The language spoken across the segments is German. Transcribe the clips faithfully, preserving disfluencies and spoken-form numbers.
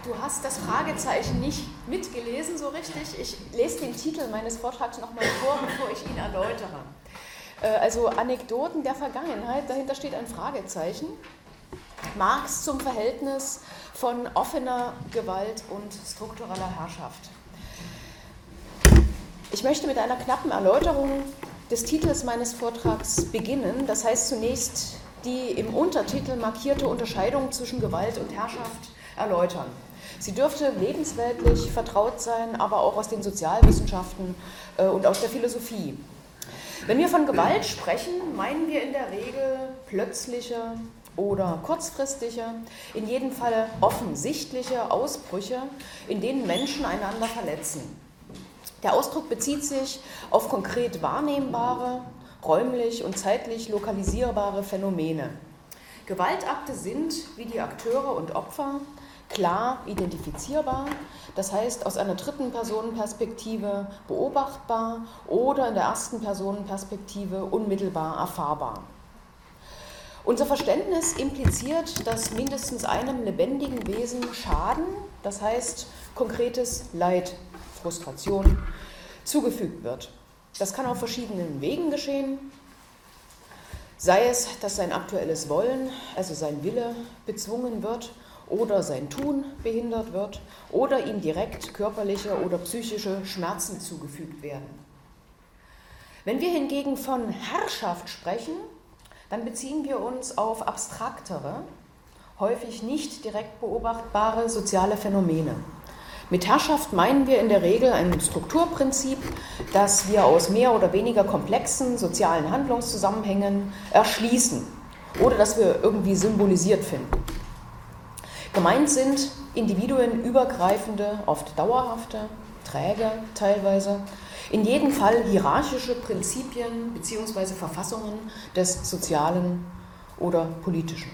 Du hast das Fragezeichen nicht mitgelesen so richtig. Ich lese den Titel meines Vortrags nochmal vor, bevor ich ihn erläutere. Also Anekdoten der Vergangenheit, dahinter steht ein Fragezeichen. Marx zum Verhältnis von offener Gewalt und struktureller Herrschaft. Ich möchte mit einer knappen Erläuterung des Titels meines Vortrags beginnen. Das heißt zunächst die im Untertitel markierte Unterscheidung zwischen Gewalt und Herrschaft erläutern. Sie dürfte lebensweltlich vertraut sein, aber auch aus den Sozialwissenschaften und aus der Philosophie. Wenn wir von Gewalt sprechen, meinen wir in der Regel plötzliche oder kurzfristige, in jedem Fall offensichtliche Ausbrüche, in denen Menschen einander verletzen. Der Ausdruck bezieht sich auf konkret wahrnehmbare, räumlich und zeitlich lokalisierbare Phänomene. Gewaltakte sind, wie die Akteure und Opfer, klar identifizierbar, das heißt aus einer dritten Personenperspektive beobachtbar oder in der ersten Personenperspektive unmittelbar erfahrbar. Unser Verständnis impliziert, dass mindestens einem lebendigen Wesen Schaden, das heißt konkretes Leid, Frustration, zugefügt wird. Das kann auf verschiedenen Wegen geschehen, sei es, dass sein aktuelles Wollen, also sein Wille, bezwungen wird oder sein Tun behindert wird oder ihm direkt körperliche oder psychische Schmerzen zugefügt werden. Wenn wir hingegen von Herrschaft sprechen, dann beziehen wir uns auf abstraktere, häufig nicht direkt beobachtbare soziale Phänomene. Mit Herrschaft meinen wir in der Regel ein Strukturprinzip, das wir aus mehr oder weniger komplexen sozialen Handlungszusammenhängen erschließen oder das wir irgendwie symbolisiert finden. Gemeint sind individuenübergreifende, oft dauerhafte, träge teilweise, in jedem Fall hierarchische Prinzipien bzw. Verfassungen des Sozialen oder Politischen.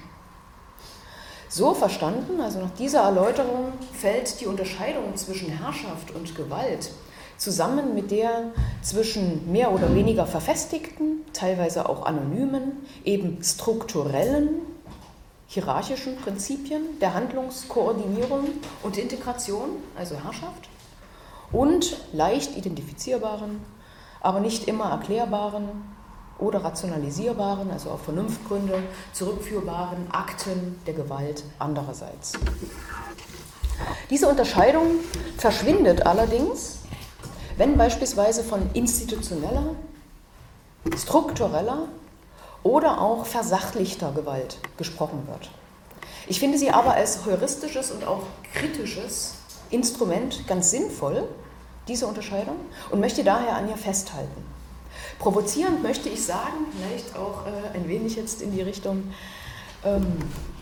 So verstanden, also nach dieser Erläuterung, fällt die Unterscheidung zwischen Herrschaft und Gewalt zusammen mit der zwischen mehr oder weniger verfestigten, teilweise auch anonymen, eben strukturellen, hierarchischen Prinzipien der Handlungskoordinierung und Integration, also Herrschaft, und leicht identifizierbaren, aber nicht immer erklärbaren oder rationalisierbaren, also auf Vernunftgründe zurückführbaren Akten der Gewalt andererseits. Diese Unterscheidung verschwindet allerdings, wenn beispielsweise von institutioneller, struktureller oder auch versachlichter Gewalt gesprochen wird. Ich finde sie aber als heuristisches und auch kritisches Instrument ganz sinnvoll, diese Unterscheidung, und möchte daher an ihr festhalten. Provozierend möchte ich sagen, vielleicht auch äh, ein wenig jetzt in die Richtung ähm,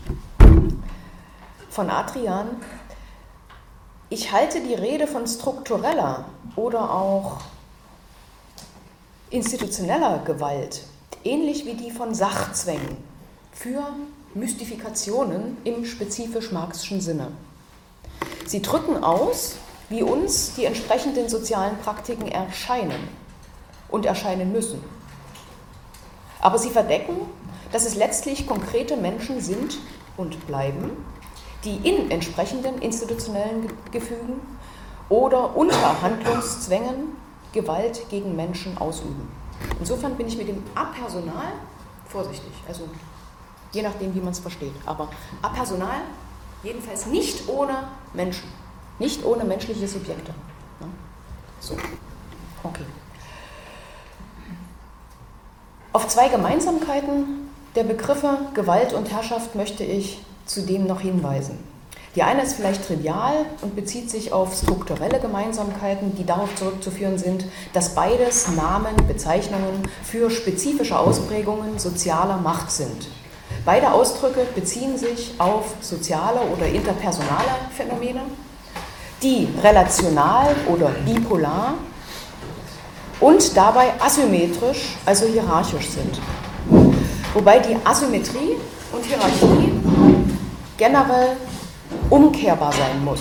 von Adrian, ich halte die Rede von struktureller oder auch institutioneller Gewalt ähnlich wie die von Sachzwängen für Mystifikationen im spezifisch marxischen Sinne. Sie drücken aus, wie uns die entsprechenden sozialen Praktiken erscheinen und erscheinen müssen. Aber sie verdecken, dass es letztlich konkrete Menschen sind und bleiben, die in entsprechenden institutionellen Gefügen oder unter Handlungszwängen Gewalt gegen Menschen ausüben. Insofern bin ich mit dem Apersonal vorsichtig, also je nachdem, wie man es versteht. Aber apersonal jedenfalls nicht ohne Menschen, nicht ohne menschliche Subjekte. Ja? So, okay. Auf zwei Gemeinsamkeiten der Begriffe Gewalt und Herrschaft möchte ich zudem noch hinweisen. Die eine ist vielleicht trivial und bezieht sich auf strukturelle Gemeinsamkeiten, die darauf zurückzuführen sind, dass beides Namen, Bezeichnungen für spezifische Ausprägungen sozialer Macht sind. Beide Ausdrücke beziehen sich auf soziale oder interpersonale Phänomene, die relational oder bipolar und dabei asymmetrisch, also hierarchisch sind. Wobei die Asymmetrie und Hierarchie generell umkehrbar sein muss.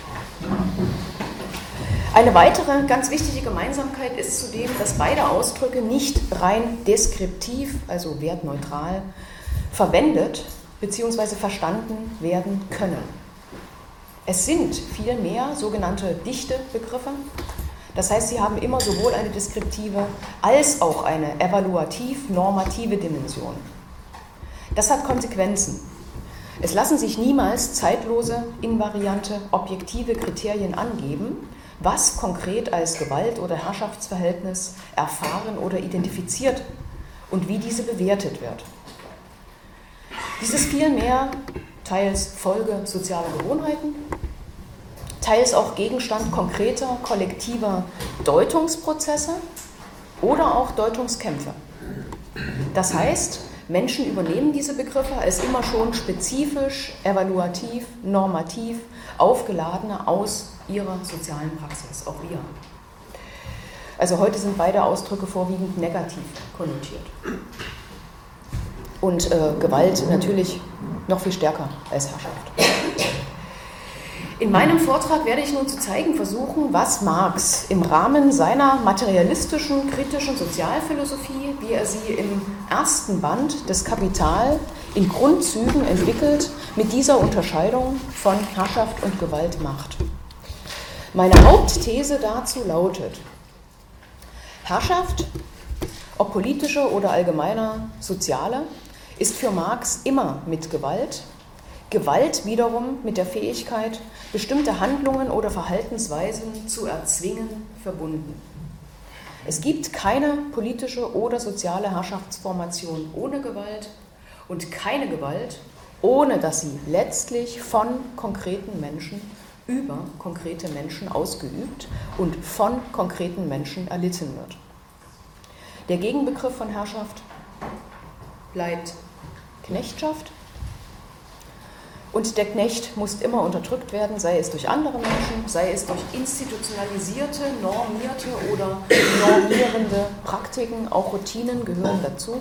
Eine weitere ganz wichtige Gemeinsamkeit ist zudem, dass beide Ausdrücke nicht rein deskriptiv, also wertneutral, verwendet bzw. verstanden werden können. Es sind vielmehr sogenannte dichte Begriffe. Das heißt, sie haben immer sowohl eine deskriptive als auch eine evaluativ-normative Dimension. Das hat Konsequenzen. Es lassen sich niemals zeitlose, invariante, objektive Kriterien angeben, was konkret als Gewalt- oder Herrschaftsverhältnis erfahren oder identifiziert und wie diese bewertet wird. Dies ist vielmehr teils Folge sozialer Gewohnheiten, teils auch Gegenstand konkreter, kollektiver Deutungsprozesse oder auch Deutungskämpfe. Das heißt, Menschen übernehmen diese Begriffe als immer schon spezifisch, evaluativ, normativ, aufgeladene aus ihrer sozialen Praxis, auch wir. Also heute sind beide Ausdrücke vorwiegend negativ konnotiert. Und äh, Gewalt natürlich noch viel stärker als Herrschaft. In meinem Vortrag werde ich nun zu zeigen versuchen, was Marx im Rahmen seiner materialistischen, kritischen Sozialphilosophie, wie er sie im ersten Band des Kapital in Grundzügen entwickelt, mit dieser Unterscheidung von Herrschaft und Gewalt macht. Meine Hauptthese dazu lautet: Herrschaft, ob politische oder allgemeiner soziale, ist für Marx immer mit Gewalt, Gewalt wiederum mit der Fähigkeit, bestimmte Handlungen oder Verhaltensweisen zu erzwingen, verbunden. Es gibt keine politische oder soziale Herrschaftsformation ohne Gewalt und keine Gewalt, ohne dass sie letztlich von konkreten Menschen über konkrete Menschen ausgeübt und von konkreten Menschen erlitten wird. Der Gegenbegriff von Herrschaft bleibt Knechtschaft. Und der Knecht muss immer unterdrückt werden, sei es durch andere Menschen, sei es durch institutionalisierte, normierte oder normierende Praktiken, auch Routinen gehören dazu,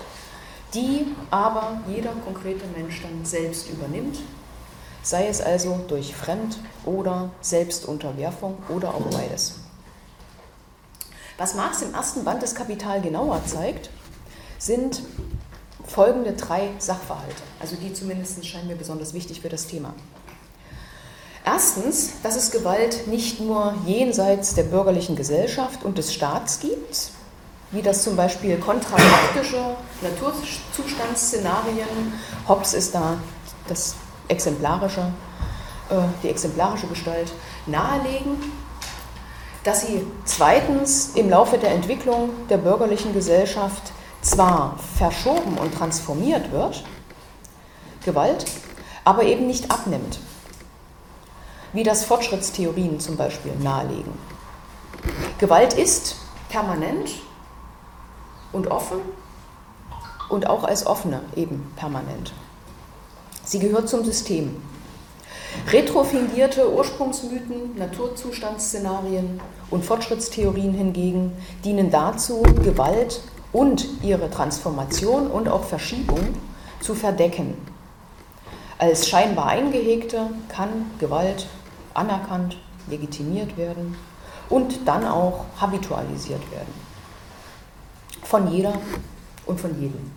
die aber jeder konkrete Mensch dann selbst übernimmt, sei es also durch Fremd- oder Selbstunterwerfung oder auch beides. Was Marx im ersten Band des Kapital genauer zeigt, sind folgende drei Sachverhalte, also die zumindest scheinen mir besonders wichtig für das Thema. Erstens, dass es Gewalt nicht nur jenseits der bürgerlichen Gesellschaft und des Staats gibt, wie das zum Beispiel kontrafaktische Naturzustandsszenarien, Hobbes ist da das exemplarische, äh, die exemplarische Gestalt, nahelegen, dass sie zweitens im Laufe der Entwicklung der bürgerlichen Gesellschaft zwar verschoben und transformiert wird, Gewalt, aber eben nicht abnimmt, wie das Fortschrittstheorien zum Beispiel nahelegen. Gewalt ist permanent und offen und auch als offene eben permanent. Sie gehört zum System. Retrofingierte Ursprungsmythen, Naturzustandsszenarien und Fortschrittstheorien hingegen dienen dazu, Gewalt und ihre Transformation und auch Verschiebung zu verdecken. Als scheinbar eingehegte kann Gewalt anerkannt, legitimiert werden und dann auch habitualisiert werden. Von jeder und von jedem.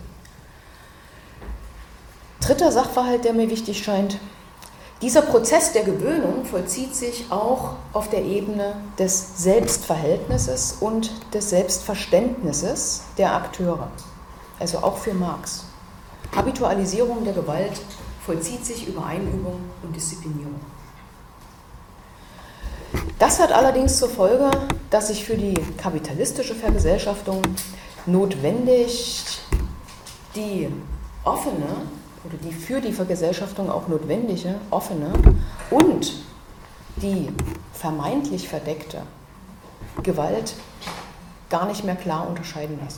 Dritter Sachverhalt, der mir wichtig scheint: Dieser Prozess der Gewöhnung vollzieht sich auch auf der Ebene des Selbstverhältnisses und des Selbstverständnisses der Akteure, also auch für Marx. Habitualisierung der Gewalt vollzieht sich über Einübung und Disziplinierung. Das hat allerdings zur Folge, dass sich für die kapitalistische Vergesellschaftung notwendig die offene oder die für die Vergesellschaftung auch notwendige, offene und die vermeintlich verdeckte Gewalt gar nicht mehr klar unterscheiden lassen.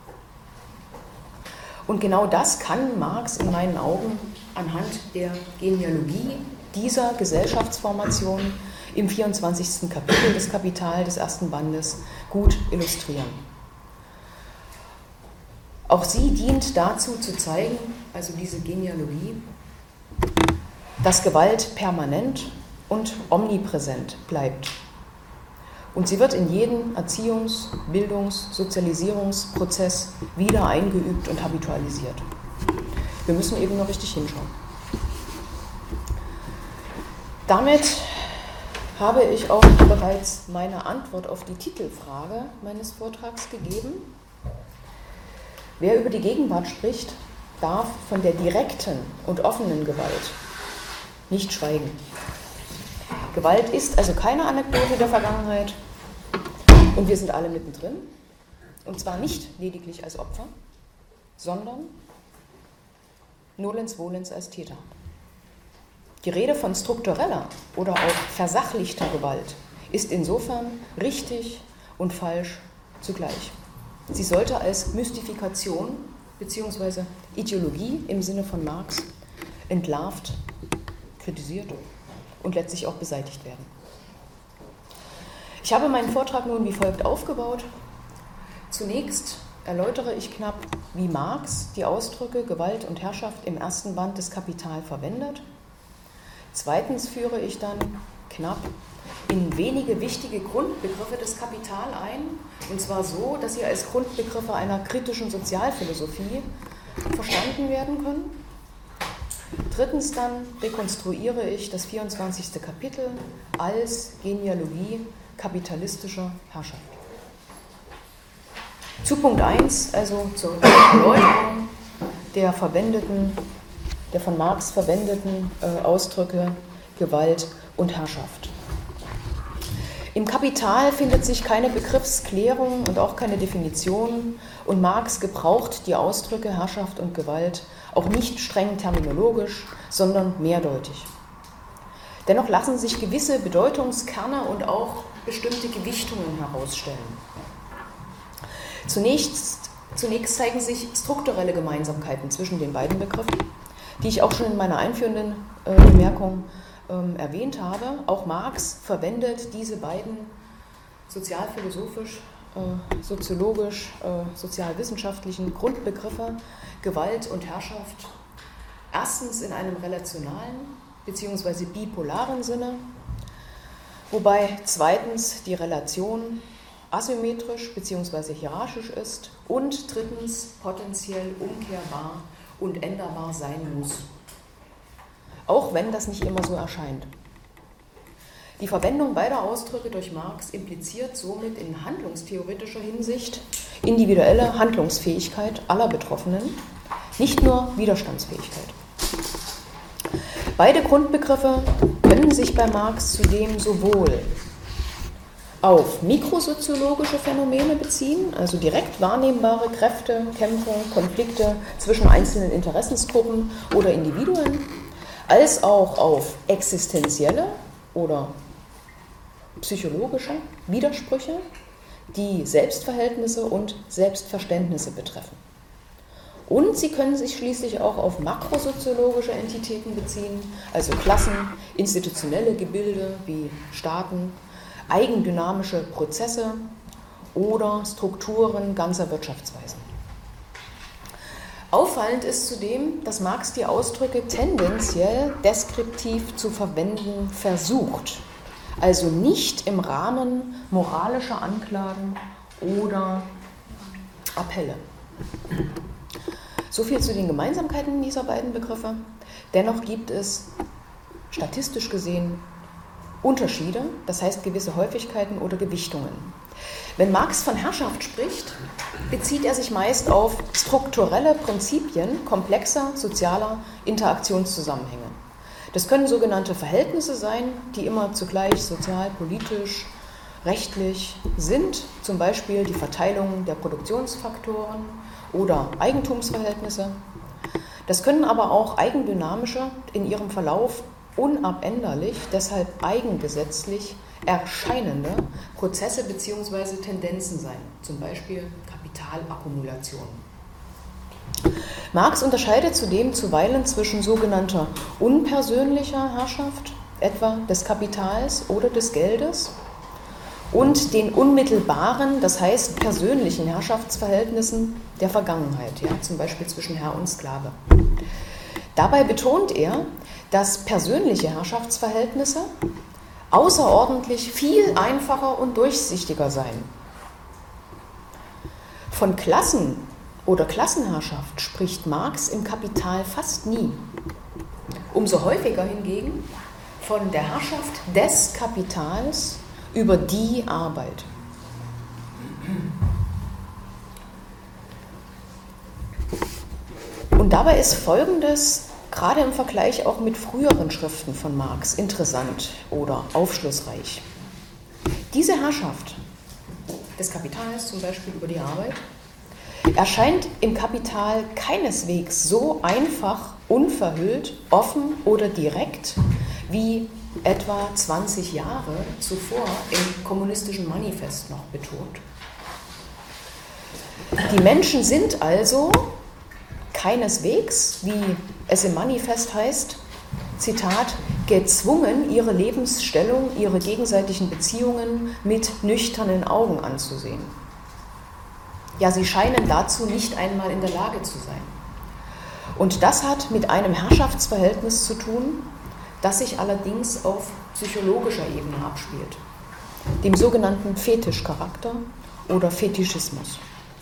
Und genau das kann Marx in meinen Augen anhand der Genealogie dieser Gesellschaftsformation im vierundzwanzigsten Kapitel des Kapital des ersten Bandes gut illustrieren. Auch sie dient dazu zu zeigen, also diese Genealogie, dass Gewalt permanent und omnipräsent bleibt. Und sie wird in jeden Erziehungs-, Bildungs-, Sozialisierungsprozess wieder eingeübt und habitualisiert. Wir müssen eben nur richtig hinschauen. Damit habe ich auch bereits meine Antwort auf die Titelfrage meines Vortrags gegeben. Wer über die Gegenwart spricht, darf von der direkten und offenen Gewalt nicht schweigen. Gewalt ist also keine Anekdote der Vergangenheit und wir sind alle mittendrin. Und zwar nicht lediglich als Opfer, sondern nolens volens als Täter. Die Rede von struktureller oder auch versachlichter Gewalt ist insofern richtig und falsch zugleich. Sie sollte als Mystifikation bzw. Ideologie im Sinne von Marx entlarvt, kritisiert und letztlich auch beseitigt werden. Ich habe meinen Vortrag nun wie folgt aufgebaut. Zunächst erläutere ich knapp, wie Marx die Ausdrücke Gewalt und Herrschaft im ersten Band des Kapital verwendet. Zweitens führe ich dann knapp in wenige wichtige Grundbegriffe des Kapital ein, und zwar so, dass sie als Grundbegriffe einer kritischen Sozialphilosophie verstanden werden können. Drittens dann rekonstruiere ich das vierundzwanzigste Kapitel als Genealogie kapitalistischer Herrschaft. Zu Punkt eins, also zur Erläuterung der verwendeten, der von Marx verwendeten äh, Ausdrücke Gewalt und Herrschaft. Im Kapital findet sich keine Begriffsklärung und auch keine Definition, und Marx gebraucht die Ausdrücke Herrschaft und Gewalt auch nicht streng terminologisch, sondern mehrdeutig. Dennoch lassen sich gewisse Bedeutungskerne und auch bestimmte Gewichtungen herausstellen. Zunächst, zunächst zeigen sich strukturelle Gemeinsamkeiten zwischen den beiden Begriffen, die ich auch schon in meiner einführenden äh, Bemerkung ähm, erwähnt habe. Auch Marx verwendet diese beiden sozialphilosophisch, äh, soziologisch, äh, sozialwissenschaftlichen Grundbegriffe Gewalt und Herrschaft erstens in einem relationalen bzw. bipolaren Sinne, wobei zweitens die Relation asymmetrisch bzw. hierarchisch ist und drittens potenziell umkehrbar und änderbar sein muss. Auch wenn das nicht immer so erscheint. Die Verwendung beider Ausdrücke durch Marx impliziert somit in handlungstheoretischer Hinsicht individuelle Handlungsfähigkeit aller Betroffenen, nicht nur Widerstandsfähigkeit. Beide Grundbegriffe können sich bei Marx zudem sowohl auf mikrosoziologische Phänomene beziehen, also direkt wahrnehmbare Kräfte, Kämpfe, Konflikte zwischen einzelnen Interessensgruppen oder Individuen, als auch auf existenzielle oder psychologische Widersprüche, die Selbstverhältnisse und Selbstverständnisse betreffen. Und sie können sich schließlich auch auf makrosoziologische Entitäten beziehen, also Klassen, institutionelle Gebilde wie Staaten, eigendynamische Prozesse oder Strukturen ganzer Wirtschaftsweisen. Auffallend ist zudem, dass Marx die Ausdrücke tendenziell deskriptiv zu verwenden versucht, also nicht im Rahmen moralischer Anklagen oder Appelle. Soviel zu den Gemeinsamkeiten dieser beiden Begriffe. Dennoch gibt es statistisch gesehen Unterschiede, das heißt gewisse Häufigkeiten oder Gewichtungen. Wenn Marx von Herrschaft spricht, bezieht er sich meist auf strukturelle Prinzipien komplexer sozialer Interaktionszusammenhänge. Das können sogenannte Verhältnisse sein, die immer zugleich sozial, politisch, rechtlich sind, zum Beispiel die Verteilung der Produktionsfaktoren oder Eigentumsverhältnisse. Das können aber auch eigendynamische, in ihrem Verlauf unabänderlich, deshalb eigengesetzlich erscheinende Prozesse bzw. Tendenzen sein, zum Beispiel Kapitalakkumulation. Marx unterscheidet zudem zuweilen zwischen sogenannter unpersönlicher Herrschaft, etwa des Kapitals oder des Geldes, und den unmittelbaren, das heißt persönlichen Herrschaftsverhältnissen der Vergangenheit, ja, zum Beispiel zwischen Herr und Sklave. Dabei betont er, dass persönliche Herrschaftsverhältnisse außerordentlich viel einfacher und durchsichtiger seien. Von Klassen oder Klassenherrschaft spricht Marx im Kapital fast nie. Umso häufiger hingegen von der Herrschaft des Kapitals über die Arbeit. Und dabei ist Folgendes, gerade im Vergleich auch mit früheren Schriften von Marx, interessant oder aufschlussreich. Diese Herrschaft des Kapitals, zum Beispiel über die Arbeit, erscheint im Kapital keineswegs so einfach, unverhüllt, offen oder direkt wie etwa zwanzig Jahre zuvor im kommunistischen Manifest noch betont. Die Menschen sind also keineswegs, wie es im Manifest heißt, Zitat, gezwungen, ihre Lebensstellung, ihre gegenseitigen Beziehungen mit nüchternen Augen anzusehen. Ja, sie scheinen dazu nicht einmal in der Lage zu sein. Und das hat mit einem Herrschaftsverhältnis zu tun, das sich allerdings auf psychologischer Ebene abspielt, dem sogenannten Fetischcharakter oder Fetischismus.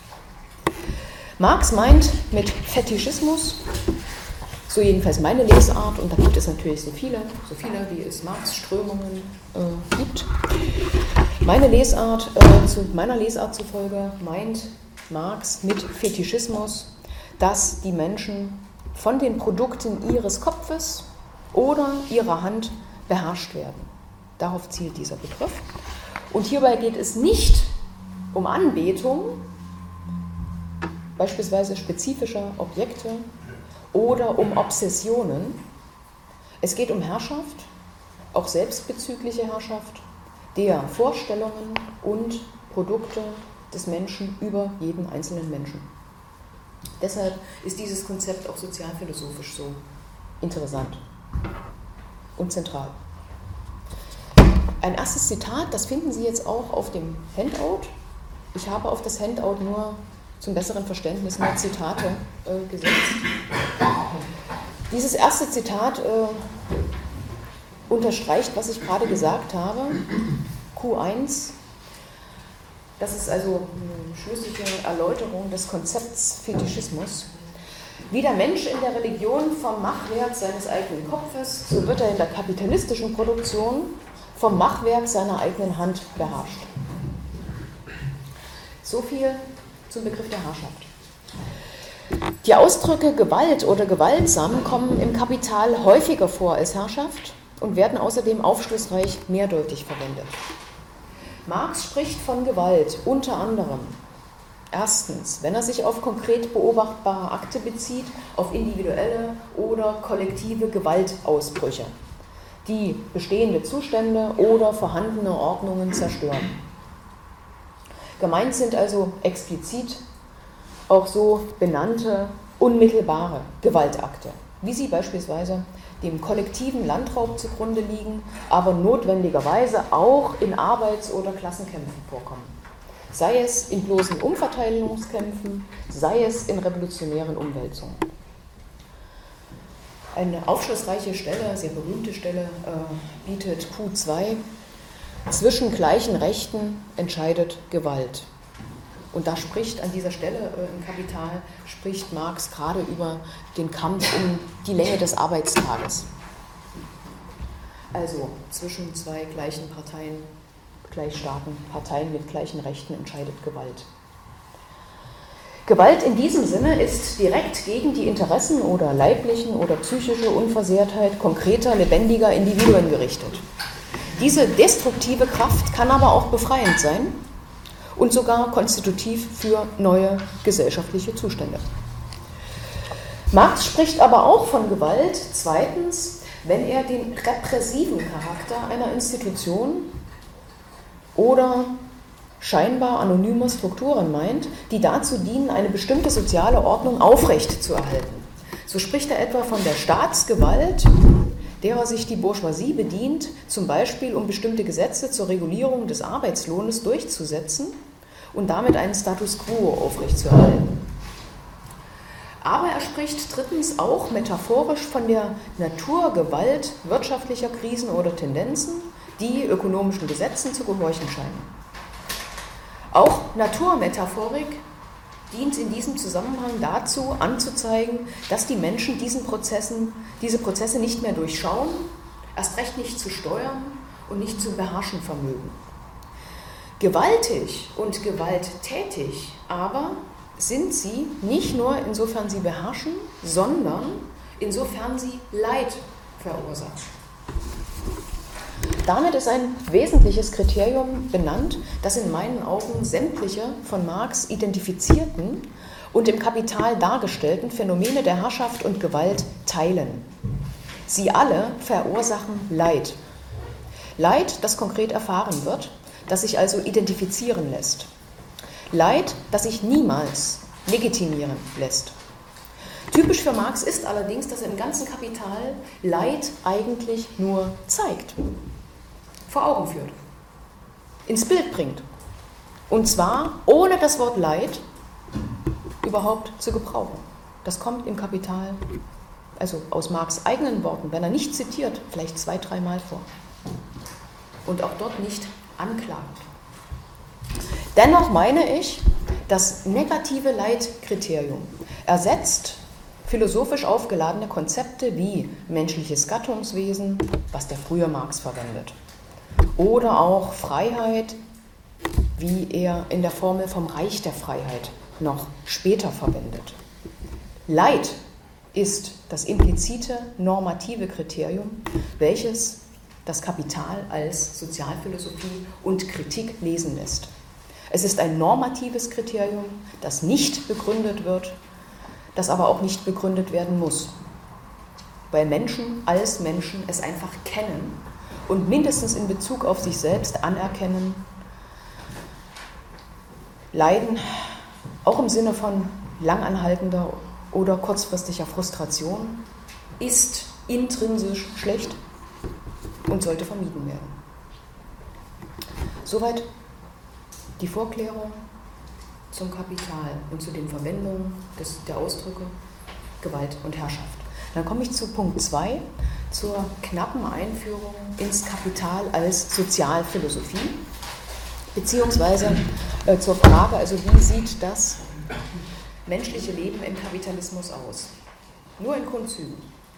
Marx meint mit Fetischismus, so jedenfalls meine Lesart, und da gibt es natürlich so viele, so viele wie es Marx-Strömungen äh, gibt. Meine Lesart, äh, zu meiner Lesart zufolge meint Marx mit Fetischismus, dass die Menschen von den Produkten ihres Kopfes oder ihrer Hand beherrscht werden. Darauf zielt dieser Begriff. Und hierbei geht es nicht um Anbetung, beispielsweise spezifischer Objekte, oder um Obsessionen. Es geht um Herrschaft, auch selbstbezügliche Herrschaft, der Vorstellungen und Produkte des Menschen über jeden einzelnen Menschen. Deshalb ist dieses Konzept auch sozialphilosophisch so interessant und zentral. Ein erstes Zitat, das finden Sie jetzt auch auf dem Handout. Ich habe auf das Handout nur zum besseren Verständnis nur Zitate äh, gesetzt. Dieses erste Zitat äh, unterstreicht, was ich gerade gesagt habe. Q eins, das ist also eine schlüssige Erläuterung des Konzepts Fetischismus. Wie der Mensch in der Religion vom Machwerk seines eigenen Kopfes, so wird er in der kapitalistischen Produktion vom Machwerk seiner eigenen Hand beherrscht. So viel zum Begriff der Herrschaft. Die Ausdrücke Gewalt oder gewaltsam kommen im Kapital häufiger vor als Herrschaft und werden außerdem aufschlussreich mehrdeutig verwendet. Marx spricht von Gewalt unter anderem erstens, wenn er sich auf konkret beobachtbare Akte bezieht, auf individuelle oder kollektive Gewaltausbrüche, die bestehende Zustände oder vorhandene Ordnungen zerstören. Gemeint sind also explizit auch so benannte unmittelbare Gewaltakte, wie sie beispielsweise dem kollektiven Landraub zugrunde liegen, aber notwendigerweise auch in Arbeits- oder Klassenkämpfen vorkommen. Sei es in bloßen Umverteilungskämpfen, sei es in revolutionären Umwälzungen. Eine aufschlussreiche Stelle, sehr berühmte Stelle, äh, bietet Q zwei. Zwischen gleichen Rechten entscheidet Gewalt. Und da spricht an dieser Stelle äh, im Kapital, spricht Marx gerade über den Kampf um die Länge des Arbeitstages. Also zwischen zwei gleichen Parteien, gleich starken Parteien mit gleichen Rechten entscheidet Gewalt. Gewalt in diesem Sinne ist direkt gegen die Interessen oder leiblichen oder psychische Unversehrtheit konkreter, lebendiger Individuen gerichtet. Diese destruktive Kraft kann aber auch befreiend sein und sogar konstitutiv für neue gesellschaftliche Zustände. Marx spricht aber auch von Gewalt, zweitens, wenn er den repressiven Charakter einer Institution oder scheinbar anonyme Strukturen meint, die dazu dienen, eine bestimmte soziale Ordnung aufrechtzuerhalten. So spricht er etwa von der Staatsgewalt, derer sich die Bourgeoisie bedient, zum Beispiel um bestimmte Gesetze zur Regulierung des Arbeitslohnes durchzusetzen und damit einen Status quo aufrechtzuerhalten. Aber er spricht drittens auch metaphorisch von der Naturgewalt wirtschaftlicher Krisen oder Tendenzen, die ökonomischen Gesetzen zu gehorchen scheinen. Auch Naturmetaphorik dient in diesem Zusammenhang dazu, anzuzeigen, dass die Menschen diesen Prozessen, diese Prozesse nicht mehr durchschauen, erst recht nicht zu steuern und nicht zu beherrschen vermögen. Gewaltig und gewalttätig aber sind sie nicht nur insofern sie beherrschen, sondern insofern sie Leid verursachen. Damit ist ein wesentliches Kriterium benannt, das in meinen Augen sämtliche von Marx identifizierten und im Kapital dargestellten Phänomene der Herrschaft und Gewalt teilen. Sie alle verursachen Leid. Leid, das konkret erfahren wird, das sich also identifizieren lässt. Leid, das sich niemals legitimieren lässt. Typisch für Marx ist allerdings, dass er im ganzen Kapital Leid eigentlich nur zeigt, vor Augen führt, ins Bild bringt. Und zwar ohne das Wort Leid überhaupt zu gebrauchen. Das kommt im Kapital, also aus Marx' eigenen Worten, wenn er nicht zitiert, vielleicht zwei, dreimal vor. Und auch dort nicht anklagend. Dennoch meine ich, das negative Leidkriterium ersetzt philosophisch aufgeladene Konzepte wie menschliches Gattungswesen, was der frühe Marx verwendet, oder auch Freiheit, wie er in der Formel vom Reich der Freiheit noch später verwendet. Leid ist das implizite normative Kriterium, welches das Kapital als Sozialphilosophie und Kritik lesen lässt. Es ist ein normatives Kriterium, das nicht begründet wird, das aber auch nicht begründet werden muss, weil Menschen als Menschen es einfach kennen und mindestens in Bezug auf sich selbst anerkennen, Leiden, auch im Sinne von langanhaltender oder kurzfristiger Frustration, ist intrinsisch schlecht und sollte vermieden werden. Soweit die Vorklärung zum Kapital und zu den Verwendungen des, der Ausdrücke Gewalt und Herrschaft. Dann komme ich zu Punkt zwei, zur knappen Einführung ins Kapital als Sozialphilosophie, beziehungsweise äh, zur Frage, also wie sieht das menschliche Leben im Kapitalismus aus? Nur in Grundzügen.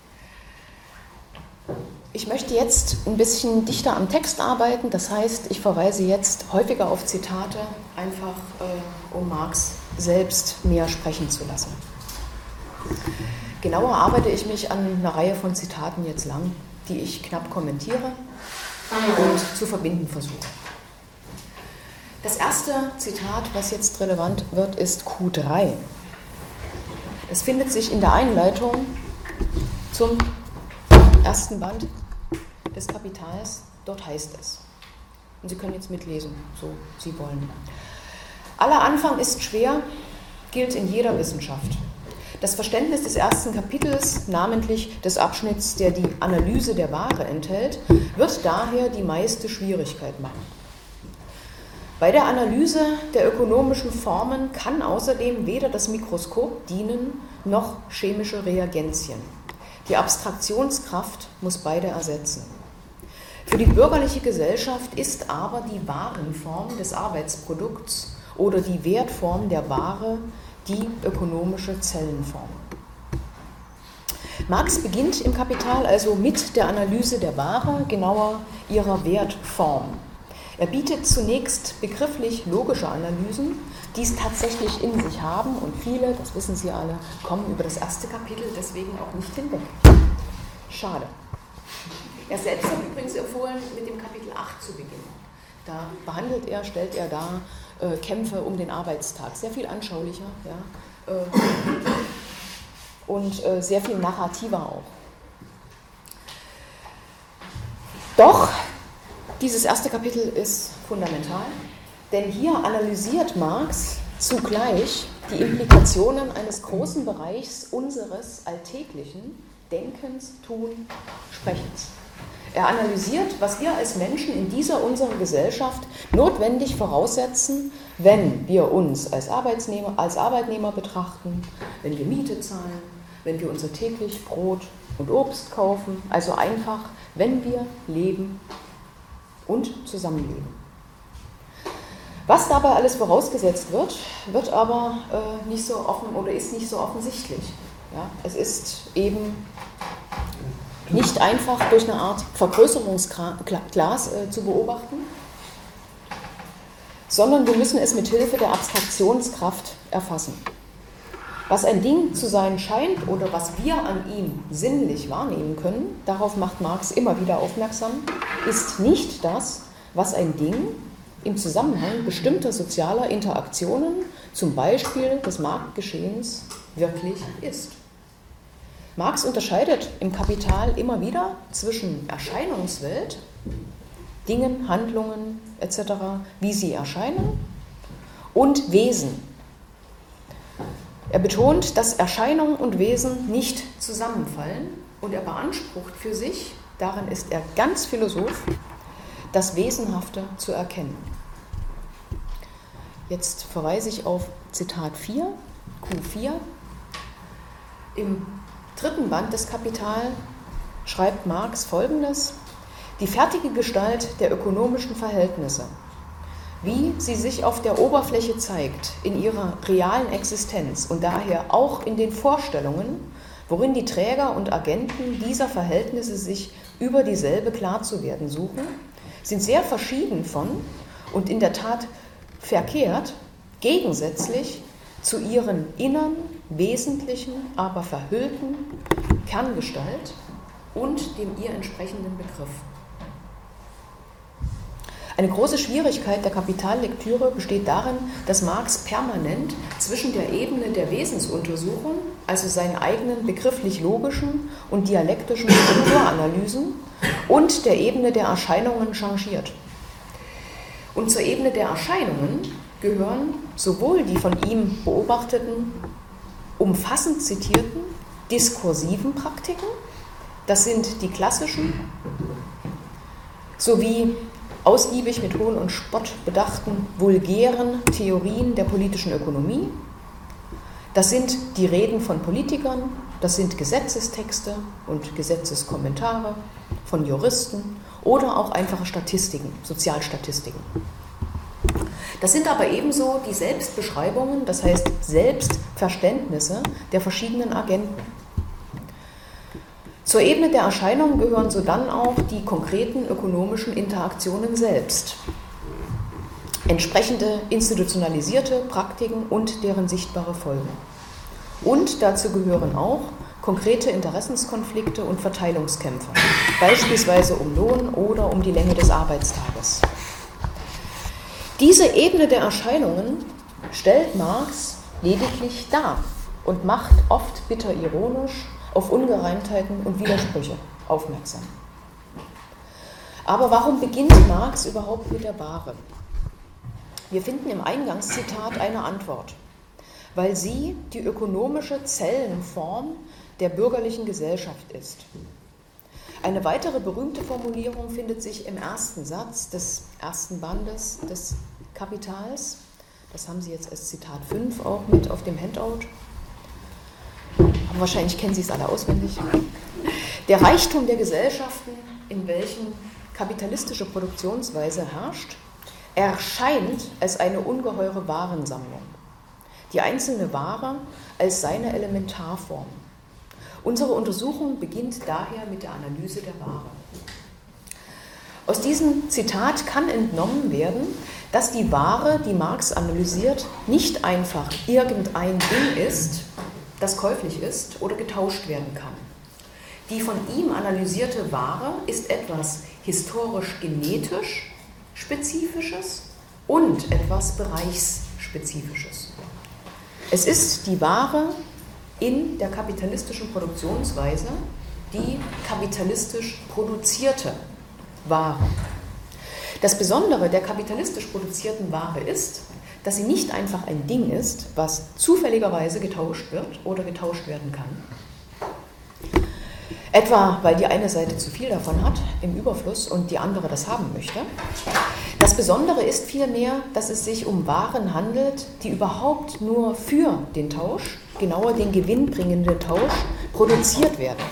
Ich möchte jetzt ein bisschen dichter am Text arbeiten, das heißt, ich verweise jetzt häufiger auf Zitate, einfach äh, um Marx selbst mehr sprechen zu lassen. Genauer arbeite ich mich an einer Reihe von Zitaten jetzt lang, die ich knapp kommentiere und zu verbinden versuche. Das erste Zitat, was jetzt relevant wird, ist Q drei. Es findet sich in der Einleitung zum ersten Band des Kapitals. Dort heißt es, und Sie können jetzt mitlesen, so Sie wollen. Aller Anfang ist schwer, gilt in jeder Wissenschaft. Das Verständnis des ersten Kapitels, namentlich des Abschnitts, der die Analyse der Ware enthält, wird daher die meiste Schwierigkeit machen. Bei der Analyse der ökonomischen Formen kann außerdem weder das Mikroskop dienen, noch chemische Reagenzien. Die Abstraktionskraft muss beide ersetzen. Für die bürgerliche Gesellschaft ist aber die Warenform des Arbeitsprodukts oder die Wertform der Ware die ökonomische Zellenform. Marx beginnt im Kapital also mit der Analyse der Ware, genauer ihrer Wertform. Er bietet zunächst begrifflich logische Analysen, die es tatsächlich in sich haben und viele, das wissen Sie alle, kommen über das erste Kapitel deswegen auch nicht hinweg. Schade. Er selbst hat übrigens empfohlen, mit dem Kapitel acht zu beginnen. Da behandelt er, stellt er dar äh, Kämpfe um den Arbeitstag, sehr viel anschaulicher, ja, äh, und äh, sehr viel narrativer auch. Doch dieses erste Kapitel ist fundamental, denn hier analysiert Marx zugleich die Implikationen eines großen Bereichs unseres alltäglichen Denkens, Tun, Sprechens. Er analysiert, was wir als Menschen in dieser unserer Gesellschaft notwendig voraussetzen, wenn wir uns als Arbeitnehmer, als Arbeitnehmer betrachten, wenn wir Miete zahlen, wenn wir unser täglich Brot und Obst kaufen, also einfach, wenn wir leben und zusammenleben. Was dabei alles vorausgesetzt wird, wird aber äh, nicht so offen oder ist nicht so offensichtlich. Ja, es ist eben nicht einfach durch eine Art Vergrößerungsglas äh, zu beobachten, sondern wir müssen es mit Hilfe der Abstraktionskraft erfassen. Was ein Ding zu sein scheint oder was wir an ihm sinnlich wahrnehmen können, darauf macht Marx immer wieder aufmerksam, ist nicht das, was ein Ding im Zusammenhang bestimmter sozialer Interaktionen, zum Beispiel des Marktgeschehens, wirklich ist. Marx unterscheidet im Kapital immer wieder zwischen Erscheinungswelt, Dingen, Handlungen et cetera, wie sie erscheinen, und Wesen. Er betont, dass Erscheinung und Wesen nicht zusammenfallen und er beansprucht für sich, darin ist er ganz Philosoph, das Wesenhafte zu erkennen. Jetzt verweise ich auf Zitat vier, Q vier. Im dritten Band des Kapital schreibt Marx Folgendes: Die fertige Gestalt der ökonomischen Verhältnisse, wie sie sich auf der Oberfläche zeigt, in ihrer realen Existenz und daher auch in den Vorstellungen, worin die Träger und Agenten dieser Verhältnisse sich über dieselbe klar zu werden suchen, sind sehr verschieden von und in der Tat verkehrt, gegensätzlich zu ihren innern, wesentlichen, aber verhüllten Kerngestalt und dem ihr entsprechenden Begriff. Eine große Schwierigkeit der Kapitallektüre besteht darin, dass Marx permanent zwischen der Ebene der Wesensuntersuchung, also seinen eigenen begrifflich-logischen und dialektischen Strukturanalysen, und der Ebene der Erscheinungen changiert. Und zur Ebene der Erscheinungen gehören sowohl die von ihm beobachteten, umfassend zitierten, diskursiven Praktiken, das sind die klassischen, sowie ausgiebig mit Hohn und Spott bedachten vulgären Theorien der politischen Ökonomie. Das sind die Reden von Politikern, das sind Gesetzestexte und Gesetzeskommentare von Juristen oder auch einfache Statistiken, Sozialstatistiken. Das sind aber ebenso die Selbstbeschreibungen, das heißt Selbstverständnisse der verschiedenen Agenten. Zur Ebene der Erscheinung gehören sodann auch die konkreten ökonomischen Interaktionen selbst, entsprechende institutionalisierte Praktiken und deren sichtbare Folgen. Und dazu gehören auch konkrete Interessenskonflikte und Verteilungskämpfe, beispielsweise um Lohn oder um die Länge des Arbeitstages. Diese Ebene der Erscheinungen stellt Marx lediglich dar und macht oft bitter ironisch auf Ungereimtheiten und Widersprüche aufmerksam. Aber warum beginnt Marx überhaupt mit der Ware? Wir finden im Eingangszitat eine Antwort, weil sie die ökonomische Zellenform der bürgerlichen Gesellschaft ist. Eine weitere berühmte Formulierung findet sich im ersten Satz des ersten Bandes des Kapitals. Das haben Sie jetzt als Zitat fünf auch mit auf dem Handout. Aber wahrscheinlich kennen Sie es alle auswendig. Der Reichtum der Gesellschaften, in welchen kapitalistische Produktionsweise herrscht, erscheint als eine ungeheure Warensammlung. Die einzelne Ware als seine Elementarform. Unsere Untersuchung beginnt daher mit der Analyse der Ware. Aus diesem Zitat kann entnommen werden, dass die Ware, die Marx analysiert, nicht einfach irgendein Ding ist, das käuflich ist oder getauscht werden kann. Die von ihm analysierte Ware ist etwas historisch-genetisch Spezifisches und etwas Bereichsspezifisches. Es ist die Ware in der kapitalistischen Produktionsweise, die kapitalistisch produzierte Ware. Das Besondere der kapitalistisch produzierten Ware ist, dass sie nicht einfach ein Ding ist, was zufälligerweise getauscht wird oder getauscht werden kann. Etwa, weil die eine Seite zu viel davon hat, im Überfluss, und die andere das haben möchte. Das Besondere ist vielmehr, dass es sich um Waren handelt, die überhaupt nur für den Tausch, genauer den gewinnbringenden Tausch, produziert werden.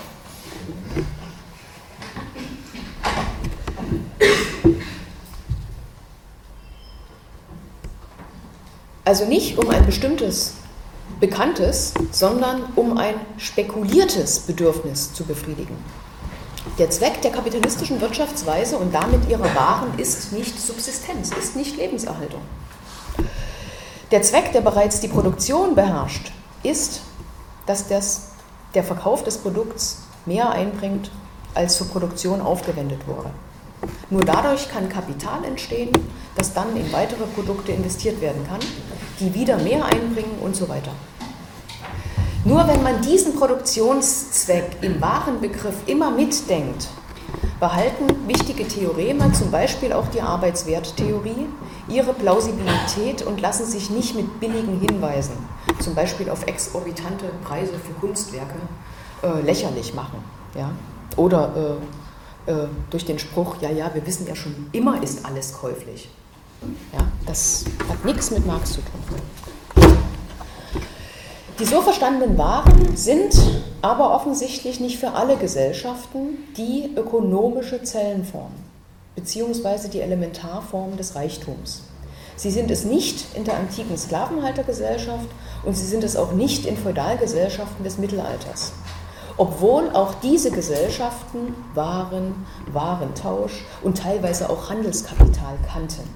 Also nicht um ein bestimmtes, bekanntes, sondern um ein spekuliertes Bedürfnis zu befriedigen. Der Zweck der kapitalistischen Wirtschaftsweise und damit ihrer Waren ist nicht Subsistenz, ist nicht Lebenserhaltung. Der Zweck, der bereits die Produktion beherrscht, ist, dass das, der Verkauf des Produkts mehr einbringt, als zur Produktion aufgewendet wurde. Nur dadurch kann Kapital entstehen, das dann in weitere Produkte investiert werden kann, die wieder mehr einbringen und so weiter. Nur wenn man diesen Produktionszweck im wahren Begriff immer mitdenkt, behalten wichtige Theoreme, zum Beispiel auch die Arbeitswerttheorie, ihre Plausibilität und lassen sich nicht mit billigen Hinweisen, zum Beispiel auf exorbitante Preise für Kunstwerke, äh, lächerlich machen. Ja? Oder äh, äh, durch den Spruch, ja, ja, wir wissen ja schon, immer ist alles käuflich. Ja? Das hat nichts mit Marx zu tun. Die so verstandenen Waren sind aber offensichtlich nicht für alle Gesellschaften die ökonomische Zellenform, beziehungsweise die Elementarform des Reichtums. Sie sind es nicht in der antiken Sklavenhaltergesellschaft und sie sind es auch nicht in Feudalgesellschaften des Mittelalters. Obwohl auch diese Gesellschaften Waren, Warentausch und teilweise auch Handelskapital kannten.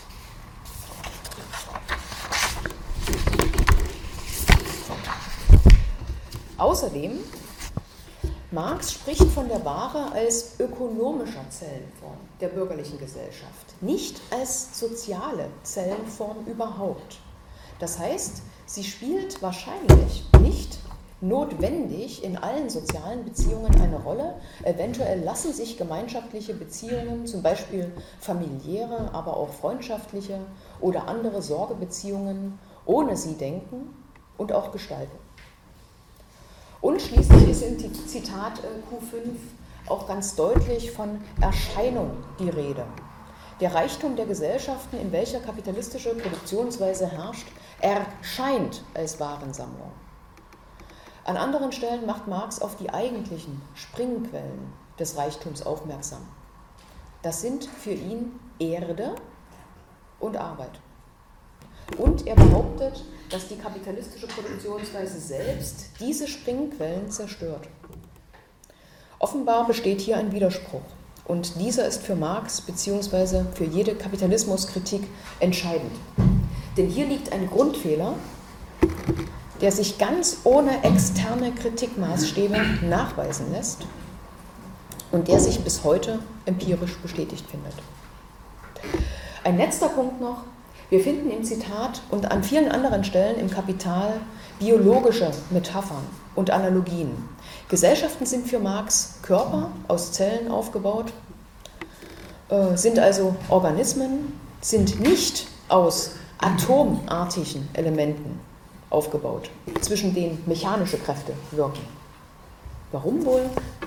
Außerdem, Marx spricht von der Ware als ökonomischer Zellenform der bürgerlichen Gesellschaft, nicht als soziale Zellenform überhaupt. Das heißt, sie spielt wahrscheinlich nicht notwendig in allen sozialen Beziehungen eine Rolle. Eventuell lassen sich gemeinschaftliche Beziehungen, zum Beispiel familiäre, aber auch freundschaftliche oder andere Sorgebeziehungen, ohne sie denken und auch gestalten. Und schließlich ist im Zitat Q fünf auch ganz deutlich von Erscheinung die Rede. Der Reichtum der Gesellschaften, in welcher kapitalistische Produktionsweise herrscht, erscheint als Warensammlung. An anderen Stellen macht Marx auf die eigentlichen Springquellen des Reichtums aufmerksam. Das sind für ihn Erde und Arbeit. Und er behauptet, dass die kapitalistische Produktionsweise selbst diese Springquellen zerstört. Offenbar besteht hier ein Widerspruch. Und dieser ist für Marx bzw. für jede Kapitalismuskritik entscheidend. Denn hier liegt ein Grundfehler, der sich ganz ohne externe Kritikmaßstäbe nachweisen lässt und der sich bis heute empirisch bestätigt findet. Ein letzter Punkt noch. Wir finden im Zitat und an vielen anderen Stellen im Kapital biologische Metaphern und Analogien. Gesellschaften sind für Marx Körper aus Zellen aufgebaut, äh, sind also Organismen, sind nicht aus atomartigen Elementen aufgebaut, zwischen denen mechanische Kräfte wirken. Warum wohl?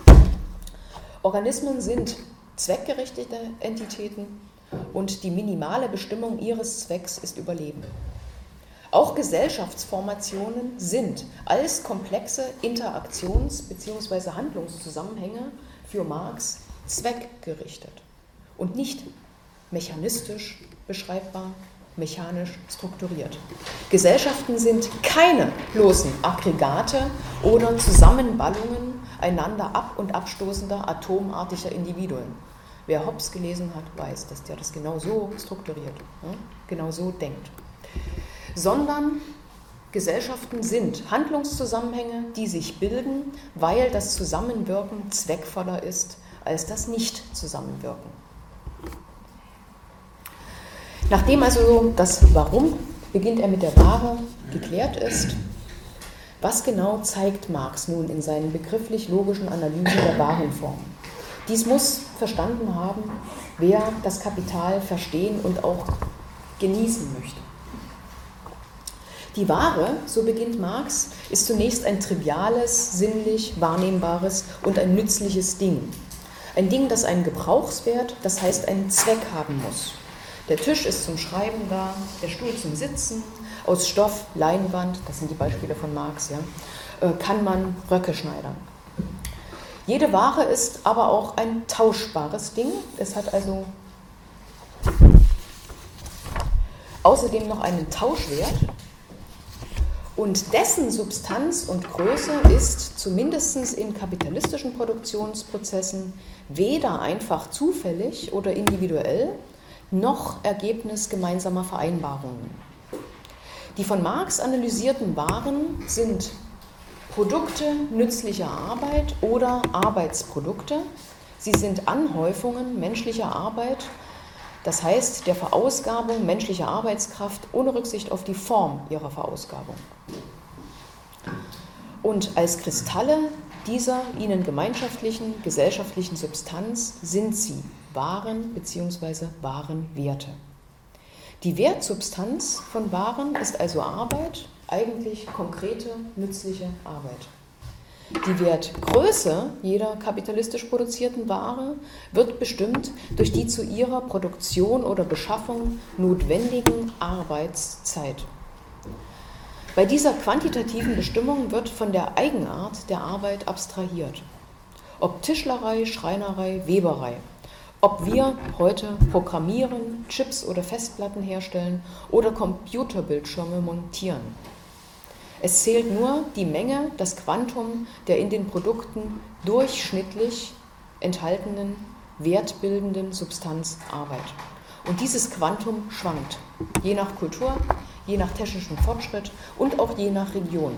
Organismen sind zweckgerichtete Entitäten und die minimale Bestimmung ihres Zwecks ist Überleben. Auch Gesellschaftsformationen sind als komplexe Interaktions- bzw. Handlungszusammenhänge für Marx zweckgerichtet und nicht mechanistisch beschreibbar, mechanisch strukturiert. Gesellschaften sind keine bloßen Aggregate oder Zusammenballungen einander ab- und abstoßender atomartiger Individuen. Wer Hobbes gelesen hat, weiß, dass der das genau so strukturiert, ja, genau so denkt. Sondern Gesellschaften sind Handlungszusammenhänge, die sich bilden, weil das Zusammenwirken zweckvoller ist als das Nicht-Zusammenwirken. Nachdem also das Warum, beginnt er mit der Ware, geklärt ist, was genau zeigt Marx nun in seinen begrifflich-logischen Analysen der Warenform? Dies muss verstanden haben, wer das Kapital verstehen und auch genießen möchte. Die Ware, so beginnt Marx, ist zunächst ein triviales, sinnlich wahrnehmbares und ein nützliches Ding. Ein Ding, das einen Gebrauchswert, das heißt einen Zweck haben muss. Der Tisch ist zum Schreiben da, der Stuhl zum Sitzen, aus Stoff, Leinwand, das sind die Beispiele von Marx, ja, kann man Röcke schneidern. Jede Ware ist aber auch ein tauschbares Ding. Es hat also außerdem noch einen Tauschwert Und dessen Substanz und Größe ist zumindest in kapitalistischen Produktionsprozessen weder einfach zufällig oder individuell, noch Ergebnis gemeinsamer Vereinbarungen. Die von Marx analysierten Waren sind Produkte nützlicher Arbeit oder Arbeitsprodukte. Sie sind Anhäufungen menschlicher Arbeit, das heißt der Verausgabung menschlicher Arbeitskraft ohne Rücksicht auf die Form ihrer Verausgabung. Und als Kristalle dieser ihnen gemeinschaftlichen, gesellschaftlichen Substanz sind sie Waren bzw. Warenwerte. Die Wertsubstanz von Waren ist also Arbeit, eigentlich konkrete, nützliche Arbeit. Die Wertgröße jeder kapitalistisch produzierten Ware wird bestimmt durch die zu ihrer Produktion oder Beschaffung notwendigen Arbeitszeit. Bei dieser quantitativen Bestimmung wird von der Eigenart der Arbeit abstrahiert. Ob Tischlerei, Schreinerei, Weberei, ob wir heute programmieren, Chips oder Festplatten herstellen oder Computerbildschirme montieren. Es zählt nur die Menge, das Quantum der in den Produkten durchschnittlich enthaltenen, wertbildenden Substanz Arbeit. Und dieses Quantum schwankt, je nach Kultur, je nach technischem Fortschritt und auch je nach Region.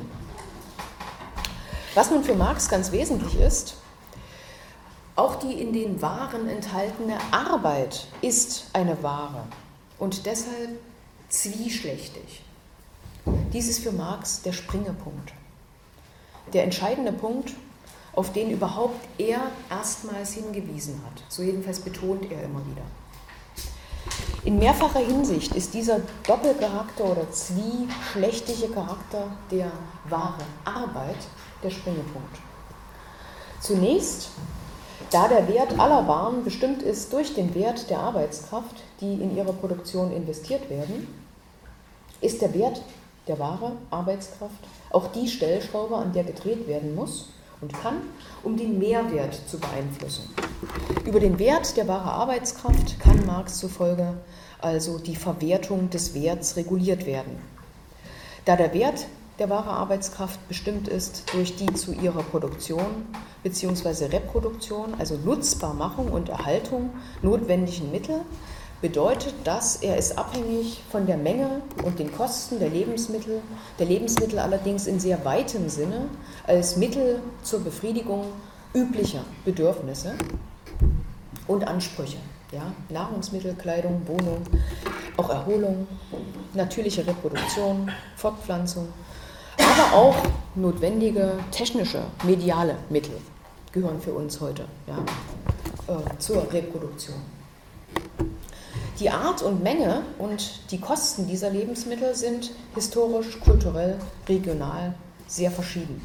Was nun für Marx ganz wesentlich ist, auch die in den Waren enthaltene Arbeit ist eine Ware und deshalb zwieschlechtig. Dies ist für Marx der Springepunkt, der entscheidende Punkt, auf den überhaupt er erstmals hingewiesen hat. So jedenfalls betont er immer wieder. In mehrfacher Hinsicht ist dieser Doppelcharakter oder zwieschlechtige Charakter der Ware Arbeit der Springepunkt. Zunächst, da der Wert aller Waren bestimmt ist durch den Wert der Arbeitskraft, die in ihre Produktion investiert werden, ist der Wert der Ware, Arbeitskraft, auch die Stellschraube, an der gedreht werden muss und kann, um den Mehrwert zu beeinflussen. Über den Wert der Ware Arbeitskraft kann Marx zufolge also die Verwertung des Werts reguliert werden. Da der Wert der Ware Arbeitskraft bestimmt ist durch die zu ihrer Produktion bzw. Reproduktion, also Nutzbarmachung und Erhaltung notwendigen Mittel, bedeutet das, er ist abhängig von der Menge und den Kosten der Lebensmittel, der Lebensmittel allerdings in sehr weitem Sinne als Mittel zur Befriedigung üblicher Bedürfnisse und Ansprüche. Ja, Nahrungsmittel, Kleidung, Wohnung, auch Erholung, natürliche Reproduktion, Fortpflanzung, aber auch notwendige technische, mediale Mittel gehören für uns heute ja, äh, zur Reproduktion. Die Art und Menge und die Kosten dieser Lebensmittel sind historisch, kulturell, regional sehr verschieden.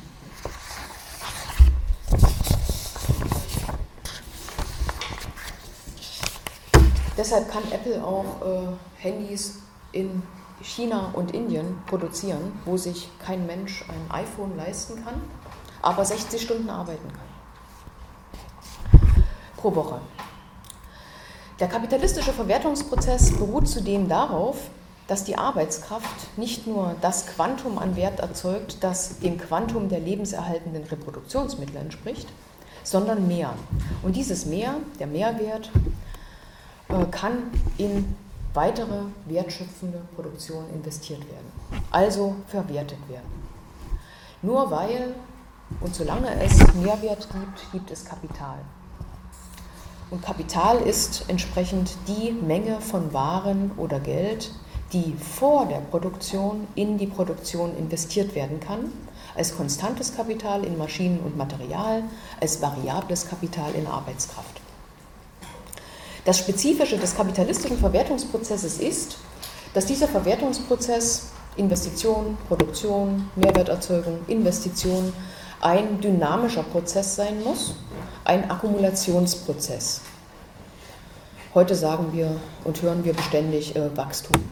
Deshalb kann Apple auch äh, Handys in China und Indien produzieren, wo sich kein Mensch ein iPhone leisten kann, aber sechzig Stunden arbeiten kann pro Woche. Der kapitalistische Verwertungsprozess beruht zudem darauf, dass die Arbeitskraft nicht nur das Quantum an Wert erzeugt, das dem Quantum der lebenserhaltenden Reproduktionsmittel entspricht, sondern mehr. Und dieses Mehr, der Mehrwert, kann in weitere wertschöpfende Produktion investiert werden, also verwertet werden. Nur weil und solange es Mehrwert gibt, gibt es Kapital. Und Kapital ist entsprechend die Menge von Waren oder Geld, die vor der Produktion in die Produktion investiert werden kann, als konstantes Kapital in Maschinen und Material, als variables Kapital in Arbeitskraft. Das Spezifische des kapitalistischen Verwertungsprozesses ist, dass dieser Verwertungsprozess Investition, Produktion, Mehrwerterzeugung, Investition ein dynamischer Prozess sein muss, ein Akkumulationsprozess. Heute sagen wir und hören wir beständig äh, Wachstum.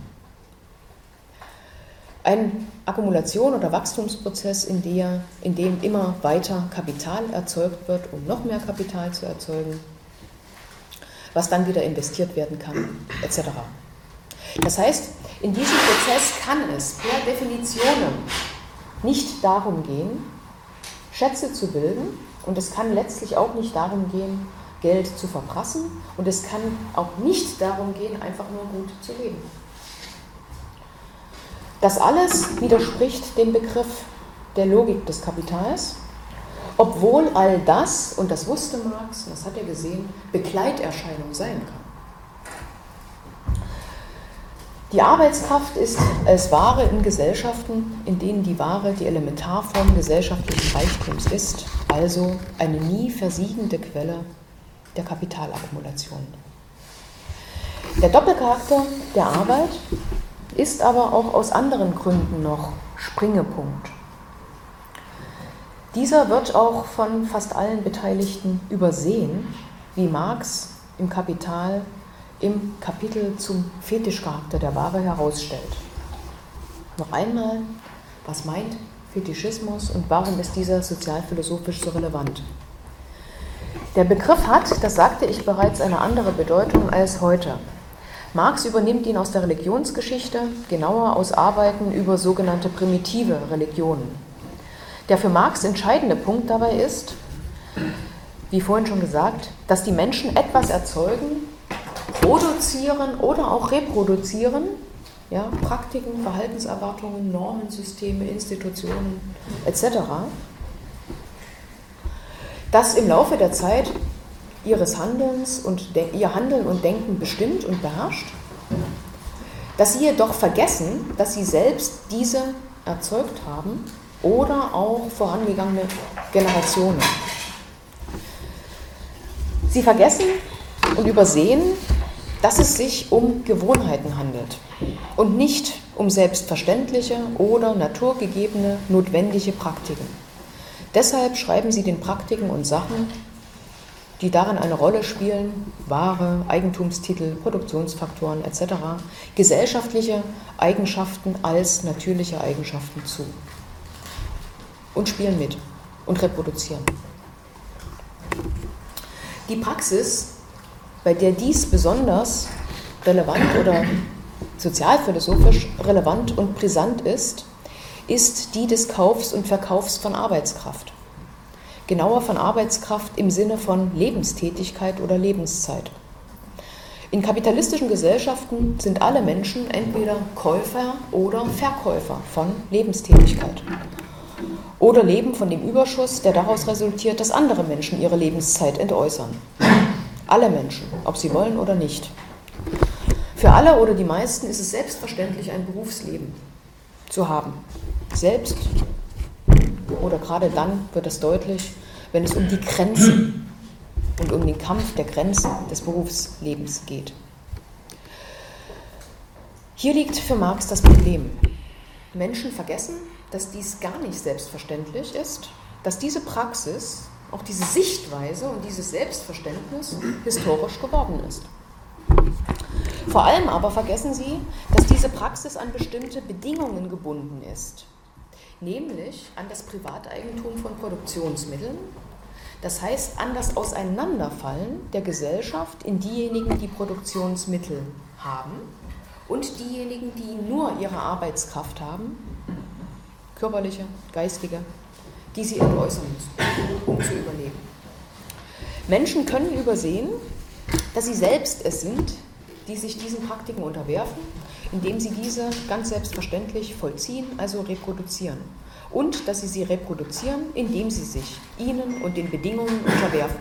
Ein Akkumulation- oder Wachstumsprozess, in, der, in dem immer weiter Kapital erzeugt wird, um noch mehr Kapital zu erzeugen, was dann wieder investiert werden kann, et cetera. Das heißt, in diesem Prozess kann es per Definition nicht darum gehen, Schätze zu bilden, und es kann letztlich auch nicht darum gehen, Geld zu verprassen, und es kann auch nicht darum gehen, einfach nur gut zu leben. Das alles widerspricht dem Begriff der Logik des Kapitals, obwohl all das, und das wusste Marx, und das hat er gesehen, Begleiterscheinung sein kann. Die Arbeitskraft ist als Ware in Gesellschaften, in denen die Ware die Elementarform gesellschaftlichen Reichtums ist, also eine nie versiegende Quelle der Kapitalakkumulation. Der Doppelcharakter der Arbeit ist aber auch aus anderen Gründen noch Springepunkt. Dieser wird auch von fast allen Beteiligten übersehen, wie Marx im Kapital im Kapitel zum Fetischcharakter der Ware herausstellt. Noch einmal, was meint Fetischismus und warum ist dieser sozialphilosophisch so relevant? Der Begriff hat, das sagte ich bereits, eine andere Bedeutung als heute. Marx übernimmt ihn aus der Religionsgeschichte, genauer aus Arbeiten über sogenannte primitive Religionen. Der für Marx entscheidende Punkt dabei ist, wie vorhin schon gesagt, dass die Menschen etwas erzeugen, produzieren oder auch reproduzieren, ja, Praktiken, Verhaltenserwartungen, Normensysteme, Institutionen et cetera, das im Laufe der Zeit ihres Handelns und de- ihr Handeln und Denken bestimmt und beherrscht, dass sie jedoch vergessen, dass sie selbst diese erzeugt haben oder auch vorangegangene Generationen. Sie vergessen und übersehen, dass es sich um Gewohnheiten handelt und nicht um selbstverständliche oder naturgegebene notwendige Praktiken. Deshalb schreiben sie den Praktiken und Sachen, die darin eine Rolle spielen, Ware, Eigentumstitel, Produktionsfaktoren et cetera, gesellschaftliche Eigenschaften als natürliche Eigenschaften zu und spielen mit und reproduzieren. Die Praxis, bei der dies besonders relevant oder sozialphilosophisch relevant und brisant ist, ist die des Kaufs und Verkaufs von Arbeitskraft. Genauer von Arbeitskraft im Sinne von Lebenstätigkeit oder Lebenszeit. In kapitalistischen Gesellschaften sind alle Menschen entweder Käufer oder Verkäufer von Lebenstätigkeit oder leben von dem Überschuss, der daraus resultiert, dass andere Menschen ihre Lebenszeit entäußern. Alle Menschen, ob sie wollen oder nicht. Für alle oder die meisten ist es selbstverständlich, ein Berufsleben zu haben. Selbst oder gerade dann wird es deutlich, wenn es um die Grenzen und um den Kampf der Grenzen des Berufslebens geht. Hier liegt für Marx das Problem. Menschen vergessen, dass dies gar nicht selbstverständlich ist, dass diese Praxis, auch diese Sichtweise und dieses Selbstverständnis historisch geworden ist. Vor allem aber vergessen sie, dass diese Praxis an bestimmte Bedingungen gebunden ist, nämlich an das Privateigentum von Produktionsmitteln, das heißt an das Auseinanderfallen der Gesellschaft in diejenigen, die Produktionsmittel haben und diejenigen, die nur ihre Arbeitskraft haben, körperliche, geistige, die sie entäußern müssen, um zu überleben. Menschen können übersehen, dass sie selbst es sind, die sich diesen Praktiken unterwerfen, indem sie diese ganz selbstverständlich vollziehen, also reproduzieren. Und dass sie sie reproduzieren, indem sie sich ihnen und den Bedingungen unterwerfen.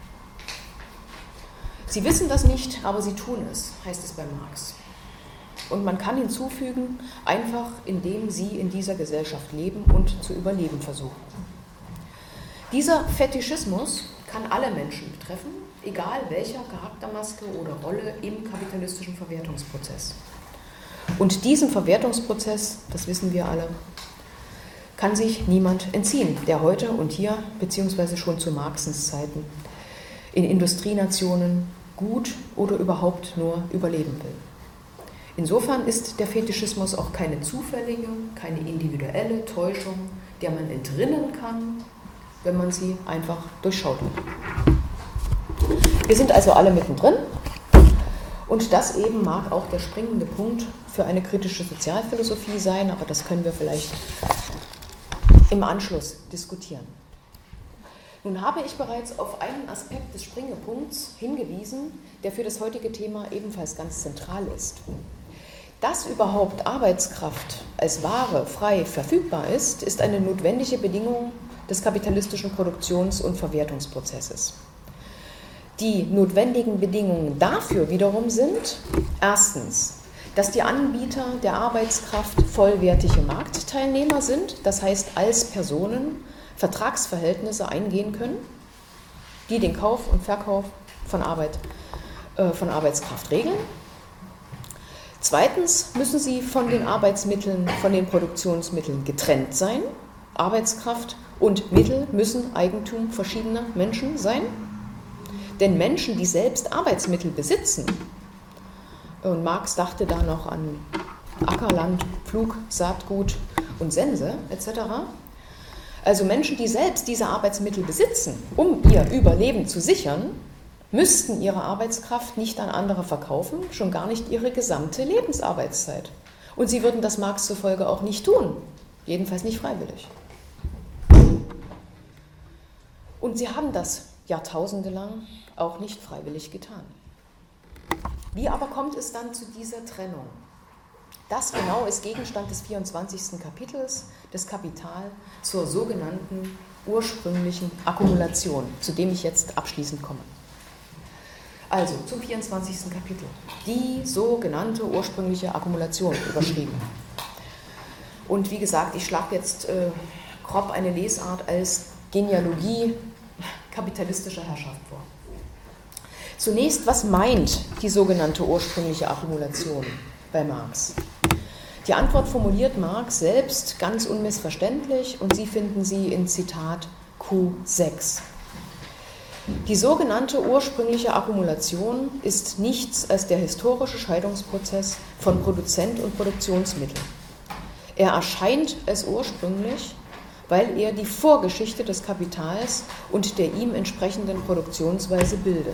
Sie wissen das nicht, aber sie tun es, heißt es bei Marx. Und man kann hinzufügen, einfach indem sie in dieser Gesellschaft leben und zu überleben versuchen. Dieser Fetischismus kann alle Menschen betreffen, egal welcher Charaktermaske oder Rolle im kapitalistischen Verwertungsprozess. Und diesem Verwertungsprozess, das wissen wir alle, kann sich niemand entziehen, der heute und hier, beziehungsweise schon zu Marxens Zeiten, in Industrienationen gut oder überhaupt nur überleben will. Insofern ist der Fetischismus auch keine zufällige, keine individuelle Täuschung, der man entrinnen kann, wenn man sie einfach durchschaut hat. Wir sind also alle mittendrin und das eben mag auch der springende Punkt für eine kritische Sozialphilosophie sein, aber das können wir vielleicht im Anschluss diskutieren. Nun habe ich bereits auf einen Aspekt des Springepunkts hingewiesen, der für das heutige Thema ebenfalls ganz zentral ist. Dass überhaupt Arbeitskraft als Ware frei verfügbar ist, ist eine notwendige Bedingung des kapitalistischen Produktions- und Verwertungsprozesses. Die notwendigen Bedingungen dafür wiederum sind, erstens, dass die Anbieter der Arbeitskraft vollwertige Marktteilnehmer sind, das heißt als Personen Vertragsverhältnisse eingehen können, die den Kauf und Verkauf von, Arbeit, äh, von Arbeitskraft regeln. Zweitens müssen sie von den Arbeitsmitteln, von den Produktionsmitteln getrennt sein. Arbeitskraft und Mittel müssen Eigentum verschiedener Menschen sein. Denn Menschen, die selbst Arbeitsmittel besitzen, und Marx dachte da noch an Ackerland, Pflug, Saatgut und Sense et cetera, also Menschen, die selbst diese Arbeitsmittel besitzen, um ihr Überleben zu sichern, müssten ihre Arbeitskraft nicht an andere verkaufen, schon gar nicht ihre gesamte Lebensarbeitszeit. Und sie würden das Marx zufolge auch nicht tun, jedenfalls nicht freiwillig. Und sie haben das jahrtausendelang auch nicht freiwillig getan. Wie aber kommt es dann zu dieser Trennung? Das genau ist Gegenstand des vierundzwanzigsten Kapitels des Kapital zur sogenannten ursprünglichen Akkumulation, zu dem ich jetzt abschließend komme. Also zum vierundzwanzigsten Kapitel. Die sogenannte ursprüngliche Akkumulation überschrieben. Und wie gesagt, ich schlage jetzt äh, grob eine Lesart als Genealogie kapitalistischer Herrschaft vor. Zunächst, was meint die sogenannte ursprüngliche Akkumulation bei Marx? Die Antwort formuliert Marx selbst ganz unmissverständlich und Sie finden sie in Zitat Q sechs. Die sogenannte ursprüngliche Akkumulation ist nichts als der historische Scheidungsprozess von Produzent und Produktionsmittel. Er erscheint als ursprünglich, weil er die Vorgeschichte des Kapitals und der ihm entsprechenden Produktionsweise bildet.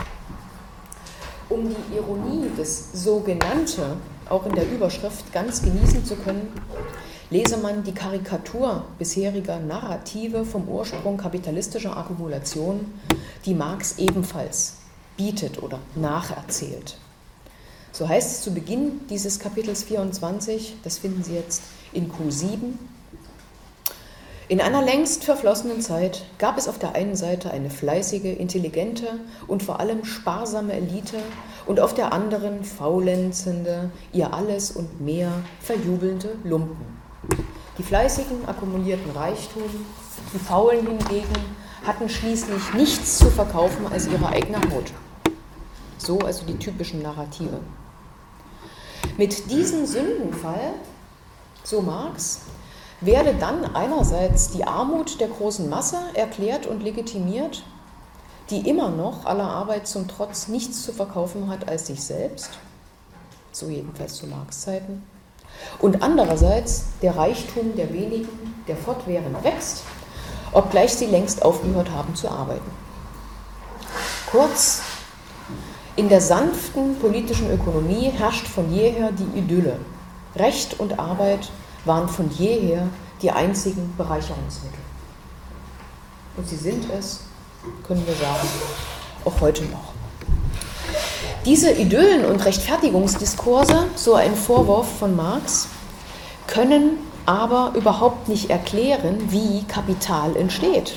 Um die Ironie des Sogenannte auch in der Überschrift ganz genießen zu können, lese man die Karikatur bisheriger Narrative vom Ursprung kapitalistischer Akkumulation, die Marx ebenfalls bietet oder nacherzählt. So heißt es zu Beginn dieses Kapitels vierundzwanzig, das finden Sie jetzt in Q sieben. In einer längst verflossenen Zeit gab es auf der einen Seite eine fleißige, intelligente und vor allem sparsame Elite und auf der anderen faulenzende, ihr alles und mehr verjubelnde Lumpen. Die Fleißigen akkumulierten Reichtum, die Faulen hingegen hatten schließlich nichts zu verkaufen als ihre eigene Haut. So also die typischen Narrative. Mit diesem Sündenfall, so Marx, werde dann einerseits die Armut der großen Masse erklärt und legitimiert, die immer noch aller Arbeit zum Trotz nichts zu verkaufen hat als sich selbst, so jedenfalls zu Marx Zeiten, und andererseits der Reichtum der wenigen, der fortwährend wächst, obgleich sie längst aufgehört haben zu arbeiten. Kurz, in der sanften politischen Ökonomie herrscht von jeher die Idylle. Recht und Arbeit waren von jeher die einzigen Bereicherungsmittel. Und sie sind es, können wir sagen, auch heute noch. Diese Idyllen- und Rechtfertigungsdiskurse, so ein Vorwurf von Marx, können aber überhaupt nicht erklären, wie Kapital entsteht.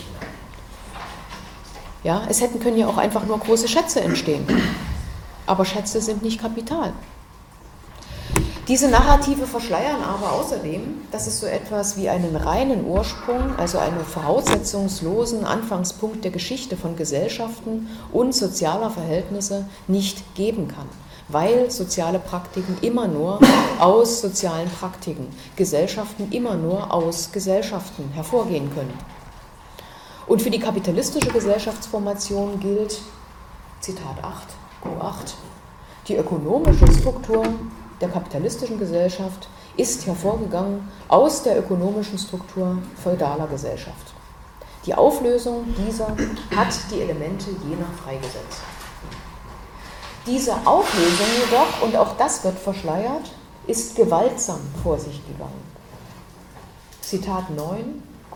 Ja, es hätten können ja auch einfach nur große Schätze entstehen. Aber Schätze sind nicht Kapital. Diese Narrative verschleiern aber außerdem, dass es so etwas wie einen reinen Ursprung, also einen voraussetzungslosen Anfangspunkt der Geschichte von Gesellschaften und sozialer Verhältnisse nicht geben kann, weil soziale Praktiken immer nur aus sozialen Praktiken, Gesellschaften immer nur aus Gesellschaften hervorgehen können. Und für die kapitalistische Gesellschaftsformation gilt, Zitat acht, Q acht, die ökonomische Struktur der kapitalistischen Gesellschaft ist hervorgegangen aus der ökonomischen Struktur feudaler Gesellschaft. Die Auflösung dieser hat die Elemente jener freigesetzt. Diese Auflösung jedoch, und auch das wird verschleiert, ist gewaltsam vor sich gegangen. Zitat neun,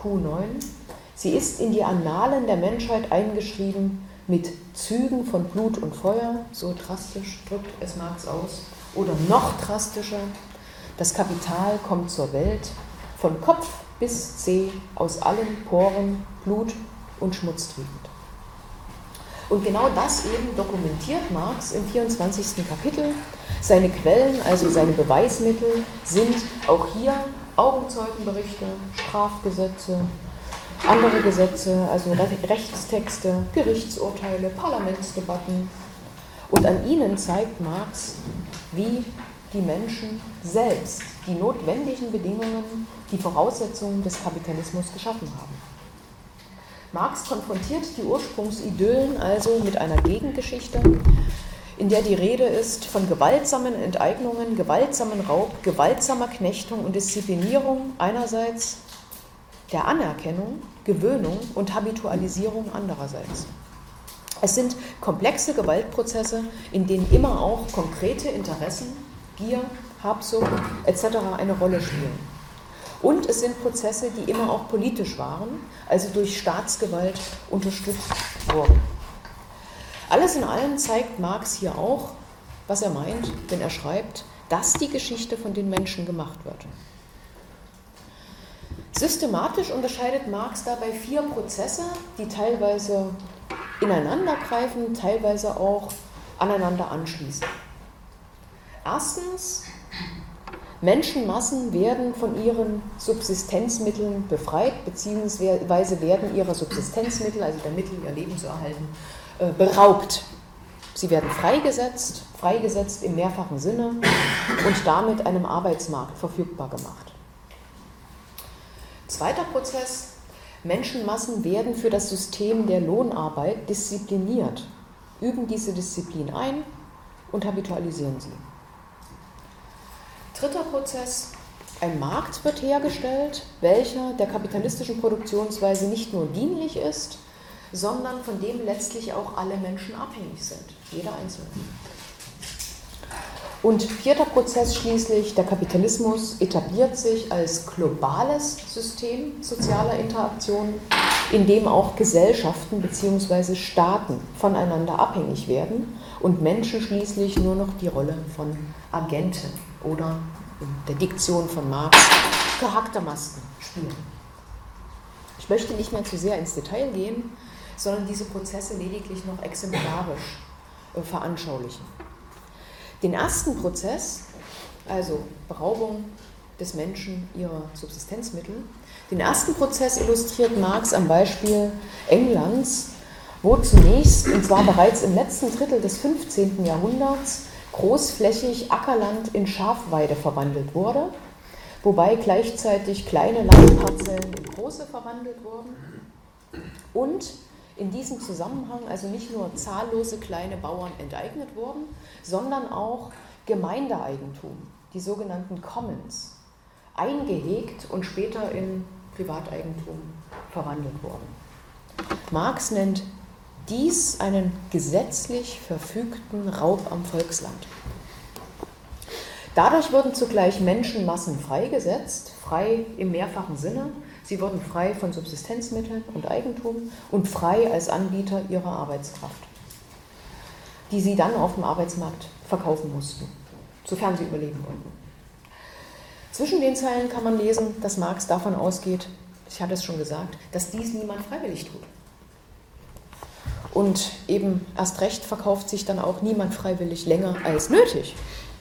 Q neun. Sie ist in die Annalen der Menschheit eingeschrieben mit Zügen von Blut und Feuer, so drastisch drückt es Marx aus, oder noch drastischer, das Kapital kommt zur Welt, von Kopf bis Zeh, aus allen Poren, Blut und Schmutz triebend. Und genau das eben dokumentiert Marx im vierundzwanzigsten Kapitel. Seine Quellen, also seine Beweismittel, sind auch hier Augenzeugenberichte, Strafgesetze, andere Gesetze, also Rechtstexte, Gerichtsurteile, Parlamentsdebatten. Und an ihnen zeigt Marx, wie die Menschen selbst die notwendigen Bedingungen, die Voraussetzungen des Kapitalismus geschaffen haben. Marx konfrontiert die Ursprungsidyllen also mit einer Gegengeschichte, in der die Rede ist von gewaltsamen Enteignungen, gewaltsamen Raub, gewaltsamer Knechtung und Disziplinierung einerseits, der Anerkennung, Gewöhnung und Habitualisierung andererseits. Es sind komplexe Gewaltprozesse, in denen immer auch konkrete Interessen, Gier, Habsucht et cetera eine Rolle spielen. Und es sind Prozesse, die immer auch politisch waren, also durch Staatsgewalt unterstützt wurden. Alles in allem zeigt Marx hier auch, was er meint, wenn er schreibt, dass die Geschichte von den Menschen gemacht wird. Systematisch unterscheidet Marx dabei vier Prozesse, die teilweise ineinandergreifen, teilweise auch aneinander anschließen. Erstens, Menschenmassen werden von ihren Subsistenzmitteln befreit, beziehungsweise werden ihrer Subsistenzmittel, also der Mittel, ihr Leben zu erhalten, beraubt. Sie werden freigesetzt, freigesetzt im mehrfachen Sinne und damit einem Arbeitsmarkt verfügbar gemacht. Zweiter Prozess, Menschenmassen werden für das System der Lohnarbeit diszipliniert, üben diese Disziplin ein und habitualisieren sie. Dritter Prozess, ein Markt wird hergestellt, welcher der kapitalistischen Produktionsweise nicht nur dienlich ist, sondern von dem letztlich auch alle Menschen abhängig sind, jeder Einzelne. Und vierter Prozess schließlich, der Kapitalismus etabliert sich als globales System sozialer Interaktion, in dem auch Gesellschaften bzw. Staaten voneinander abhängig werden und Menschen schließlich nur noch die Rolle von Agenten oder in der Diktion von Marx Charaktermasken spielen. Ich möchte nicht mehr zu sehr ins Detail gehen, sondern diese Prozesse lediglich noch exemplarisch äh, veranschaulichen. Den ersten Prozess, also Beraubung des Menschen ihrer Subsistenzmittel, den ersten Prozess illustriert Marx am Beispiel Englands, wo zunächst, und zwar bereits im letzten Drittel des fünfzehnten Jahrhunderts, großflächig Ackerland in Schafweide verwandelt wurde, wobei gleichzeitig kleine Landparzellen in große verwandelt wurden und in diesem Zusammenhang also nicht nur zahllose kleine Bauern enteignet wurden, sondern auch Gemeindeeigentum, die sogenannten Commons, eingehegt und später in Privateigentum verwandelt wurden. Marx nennt dies einen gesetzlich verfügten Raub am Volksland. Dadurch wurden zugleich Menschenmassen freigesetzt, frei im mehrfachen Sinne. Sie wurden frei von Subsistenzmitteln und Eigentum und frei als Anbieter ihrer Arbeitskraft, die sie dann auf dem Arbeitsmarkt verkaufen mussten, sofern sie überleben wollten. Zwischen den Zeilen kann man lesen, dass Marx davon ausgeht, ich hatte es schon gesagt, dass dies niemand freiwillig tut. Und eben erst recht verkauft sich dann auch niemand freiwillig länger als nötig.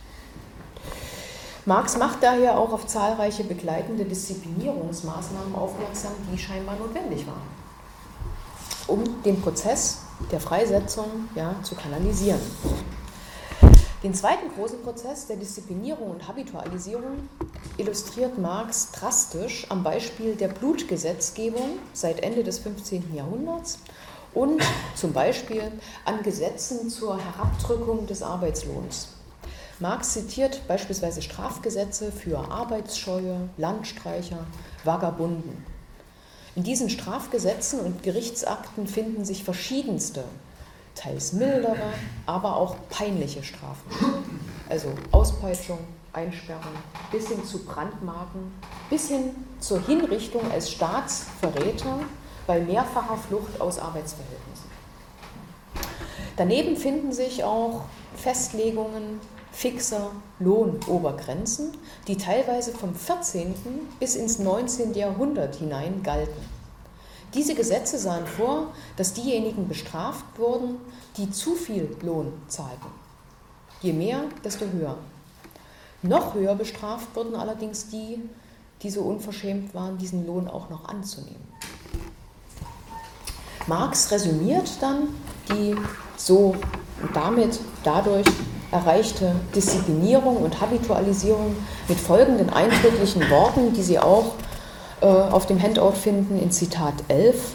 Marx macht daher auch auf zahlreiche begleitende Disziplinierungsmaßnahmen aufmerksam, die scheinbar notwendig waren, um den Prozess der Freisetzung ja, zu kanalisieren. Den zweiten großen Prozess der Disziplinierung und Habitualisierung illustriert Marx drastisch am Beispiel der Blutgesetzgebung seit Ende des fünfzehnten Jahrhunderts und zum Beispiel an Gesetzen zur Herabdrückung des Arbeitslohns. Marx zitiert beispielsweise Strafgesetze für Arbeitsscheue, Landstreicher, Vagabunden. In diesen Strafgesetzen und Gerichtsakten finden sich verschiedenste, teils mildere, aber auch peinliche Strafen. also Auspeitschung, Einsperrung, bis hin zu Brandmarken, bis hin zur Hinrichtung als Staatsverräter bei mehrfacher Flucht aus Arbeitsverhältnissen. Daneben finden sich auch Festlegungen fixer Lohnobergrenzen, die teilweise vom vierzehnten bis ins neunzehnte Jahrhundert hinein galten. Diese Gesetze sahen vor, dass diejenigen bestraft wurden, die zu viel Lohn zahlten. Je mehr, desto höher. Noch höher bestraft wurden allerdings die, die so unverschämt waren, diesen Lohn auch noch anzunehmen. Marx resümiert dann die so und damit dadurch erreichte Disziplinierung und Habitualisierung mit folgenden eindrücklichen Worten, die Sie auch äh, auf dem Handout finden, in Zitat elf.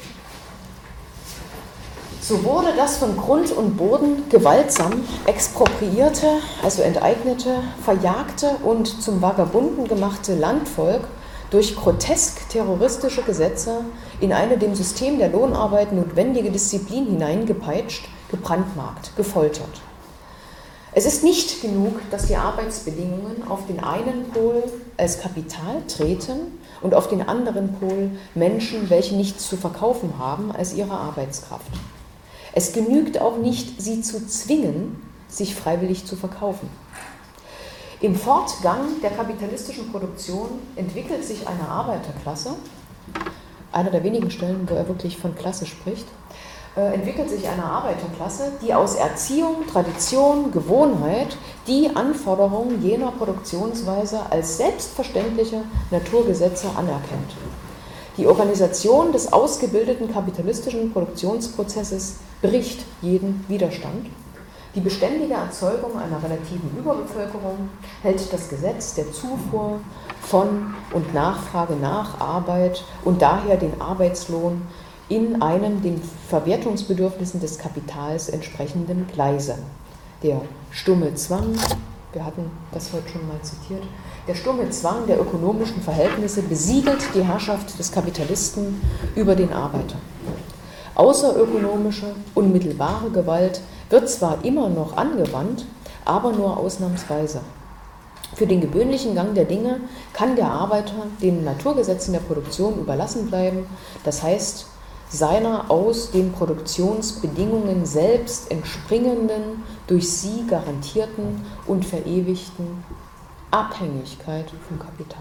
So wurde das von Grund und Boden gewaltsam expropriierte, also enteignete, verjagte und zum Vagabunden gemachte Landvolk durch grotesk terroristische Gesetze in eine dem System der Lohnarbeit notwendige Disziplin hineingepeitscht, gebrandmarkt, gefoltert. Es ist nicht genug, dass die Arbeitsbedingungen auf den einen Pol als Kapital treten und auf den anderen Pol Menschen, welche nichts zu verkaufen haben, als ihre Arbeitskraft. Es genügt auch nicht, sie zu zwingen, sich freiwillig zu verkaufen. Im Fortgang der kapitalistischen Produktion entwickelt sich eine Arbeiterklasse, einer der wenigen Stellen, wo er wirklich von Klasse spricht, äh, entwickelt sich eine Arbeiterklasse, die aus Erziehung, Tradition, Gewohnheit die Anforderungen jener Produktionsweise als selbstverständliche Naturgesetze anerkennt. Die Organisation des ausgebildeten kapitalistischen Produktionsprozesses bricht jeden Widerstand. Die beständige Erzeugung einer relativen Überbevölkerung hält das Gesetz der Zufuhr von und Nachfrage nach Arbeit und daher den Arbeitslohn in einem den Verwertungsbedürfnissen des Kapitals entsprechenden Gleise. Der stumme Zwang, wir hatten das heute schon mal zitiert, der stumme Zwang der ökonomischen Verhältnisse besiegelt die Herrschaft des Kapitalisten über den Arbeiter. Außerökonomische, unmittelbare Gewalt wird zwar immer noch angewandt, aber nur ausnahmsweise. Für den gewöhnlichen Gang der Dinge kann der Arbeiter den Naturgesetzen der Produktion überlassen bleiben, das heißt, seiner aus den Produktionsbedingungen selbst entspringenden, durch sie garantierten und verewigten Abhängigkeit vom Kapital.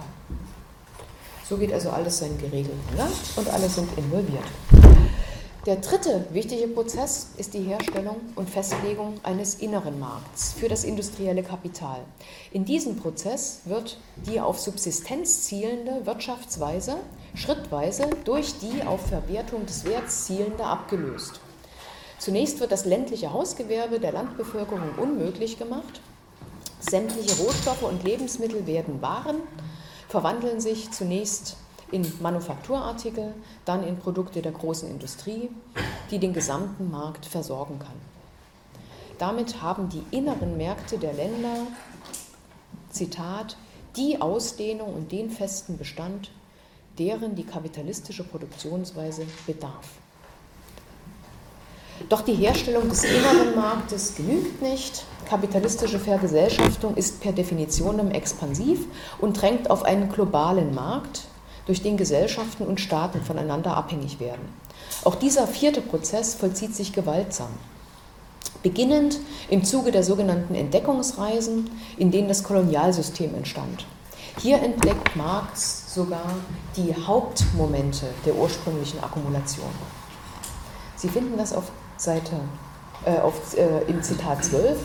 So geht also alles seinen geregelten Gang und alle sind involviert. Der dritte wichtige Prozess ist die Herstellung und Festlegung eines inneren Markts für das industrielle Kapital. In diesem Prozess wird die auf Subsistenz zielende Wirtschaftsweise schrittweise durch die auf Verwertung des Werts zielende abgelöst. Zunächst wird das ländliche Hausgewerbe der Landbevölkerung unmöglich gemacht. Sämtliche Rohstoffe und Lebensmittel werden Waren, verwandeln sich zunächst in Manufakturartikel, dann in Produkte der großen Industrie, die den gesamten Markt versorgen kann. Damit haben die inneren Märkte der Länder, Zitat, die Ausdehnung und den festen Bestand, deren die kapitalistische Produktionsweise bedarf. Doch die Herstellung des inneren Marktes genügt nicht. Kapitalistische Vergesellschaftung ist per Definition expansiv und drängt auf einen globalen Markt, durch den Gesellschaften und Staaten voneinander abhängig werden. Auch dieser vierte Prozess vollzieht sich gewaltsam. Beginnend im Zuge der sogenannten Entdeckungsreisen, in denen das Kolonialsystem entstand. Hier entdeckt Marx sogar die Hauptmomente der ursprünglichen Akkumulation. Sie finden das auf Seite, äh, auf, äh, im Zitat zwölf.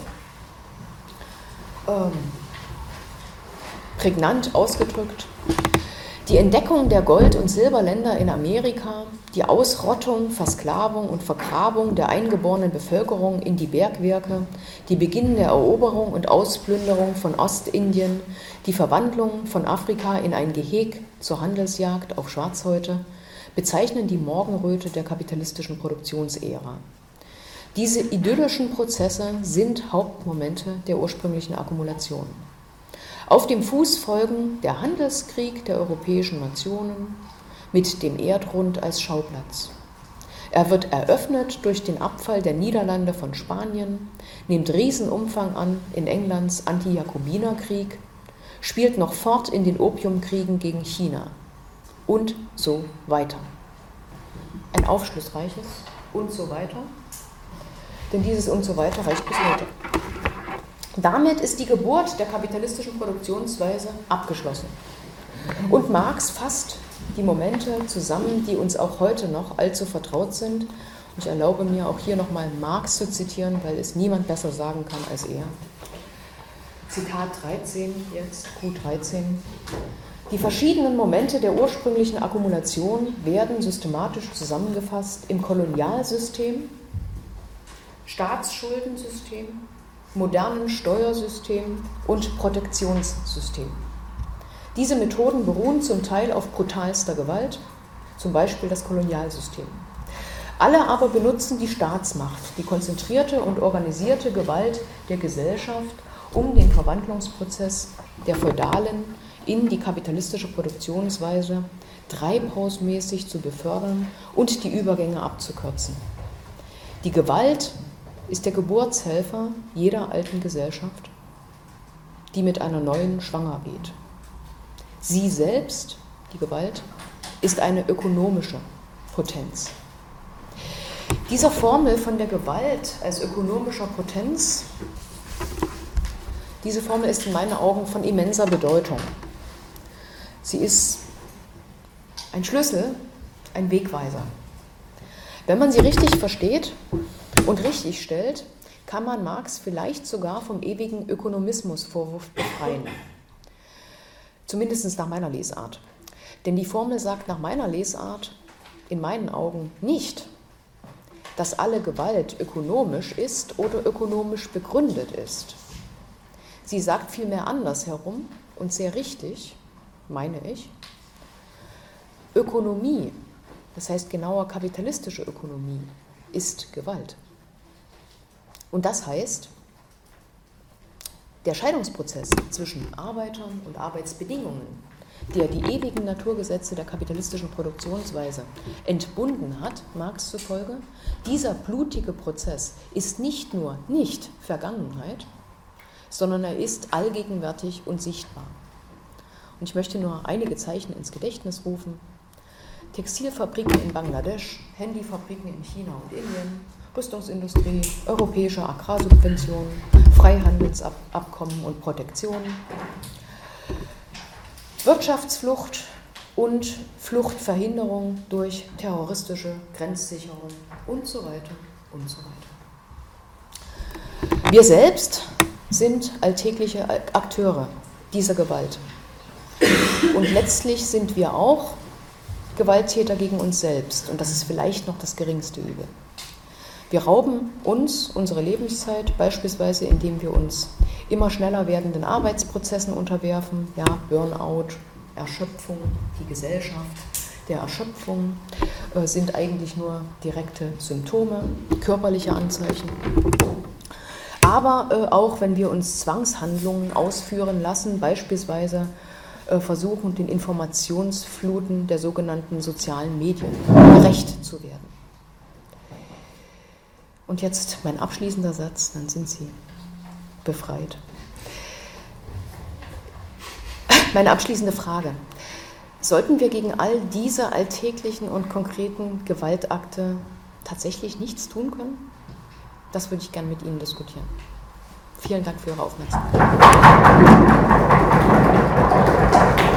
Ähm, prägnant ausgedrückt. Die Entdeckung der Gold- und Silberländer in Amerika, die Ausrottung, Versklavung und Vergrabung der eingeborenen Bevölkerung in die Bergwerke, die beginnende Eroberung und Ausplünderung von Ostindien, die Verwandlung von Afrika in ein Geheg zur Handelsjagd auf Schwarzhäute, bezeichnen die Morgenröte der kapitalistischen Produktionsära. Diese idyllischen Prozesse sind Hauptmomente der ursprünglichen Akkumulation. Auf dem Fuß folgen der Handelskrieg der europäischen Nationen mit dem Erdrund als Schauplatz. Er wird eröffnet durch den Abfall der Niederlande von Spanien, nimmt Riesenumfang an in Englands Anti-Jakobinerkrieg, spielt noch fort in den Opiumkriegen gegen China und so weiter. Ein aufschlussreiches und so weiter, denn dieses und so weiter reicht bis heute. Damit ist die Geburt der kapitalistischen Produktionsweise abgeschlossen. Und Marx fasst die Momente zusammen, die uns auch heute noch allzu vertraut sind. Ich erlaube mir auch hier nochmal Marx zu zitieren, weil es niemand besser sagen kann als er. Zitat dreizehn, jetzt Q dreizehn. Die verschiedenen Momente der ursprünglichen Akkumulation werden systematisch zusammengefasst im Kolonialsystem, Staatsschuldensystem, modernen Steuersystem und Protektionssystem. Diese Methoden beruhen zum Teil auf brutalster Gewalt, zum Beispiel das Kolonialsystem. Alle aber benutzen die Staatsmacht, die konzentrierte und organisierte Gewalt der Gesellschaft, um den Verwandlungsprozess der feudalen in die kapitalistische Produktionsweise treibhausmäßig zu befördern und die Übergänge abzukürzen. Die Gewalt ist der Geburtshelfer jeder alten Gesellschaft, die mit einer neuen schwanger geht. Sie selbst, die Gewalt, ist eine ökonomische Potenz. Dieser Formel von der Gewalt als ökonomischer Potenz, diese Formel ist in meinen Augen von immenser Bedeutung. Sie ist ein Schlüssel, ein Wegweiser. Wenn man sie richtig versteht und richtig stellt, kann man Marx vielleicht sogar vom ewigen Ökonomismusvorwurf befreien. Zumindest nach meiner Lesart. Denn die Formel sagt nach meiner Lesart in meinen Augen nicht, dass alle Gewalt ökonomisch ist oder ökonomisch begründet ist. Sie sagt vielmehr andersherum und sehr richtig, meine ich, Ökonomie, das heißt genauer kapitalistische Ökonomie, ist Gewalt. Und das heißt, der Scheidungsprozess zwischen Arbeitern und Arbeitsbedingungen, der die ewigen Naturgesetze der kapitalistischen Produktionsweise entbunden hat, Marx zufolge, dieser blutige Prozess ist nicht nur nicht Vergangenheit, sondern er ist allgegenwärtig und sichtbar. Und ich möchte nur einige Zeichen ins Gedächtnis rufen. Textilfabriken in Bangladesch, Handyfabriken in China und Indien, Rüstungsindustrie, europäische Agrarsubventionen, Freihandelsabkommen und Protektionen, Wirtschaftsflucht und Fluchtverhinderung durch terroristische Grenzsicherung und so weiter und so weiter. Wir selbst sind alltägliche Akteure dieser Gewalt. Und letztlich sind wir auch Gewalttäter gegen uns selbst. Und das ist vielleicht noch das geringste Übel. Wir rauben uns unsere Lebenszeit, beispielsweise indem wir uns immer schneller werdenden Arbeitsprozessen unterwerfen, ja, Burnout, Erschöpfung, die Gesellschaft der Erschöpfung äh, sind eigentlich nur direkte Symptome, körperliche Anzeichen. Aber äh, auch wenn wir uns Zwangshandlungen ausführen lassen, beispielsweise äh, versuchen, den Informationsfluten der sogenannten sozialen Medien gerecht zu werden. Und jetzt mein abschließender Satz, dann sind Sie befreit. Meine abschließende Frage. Sollten wir gegen all diese alltäglichen und konkreten Gewaltakte tatsächlich nichts tun können? Das würde ich gerne mit Ihnen diskutieren. Vielen Dank für Ihre Aufmerksamkeit.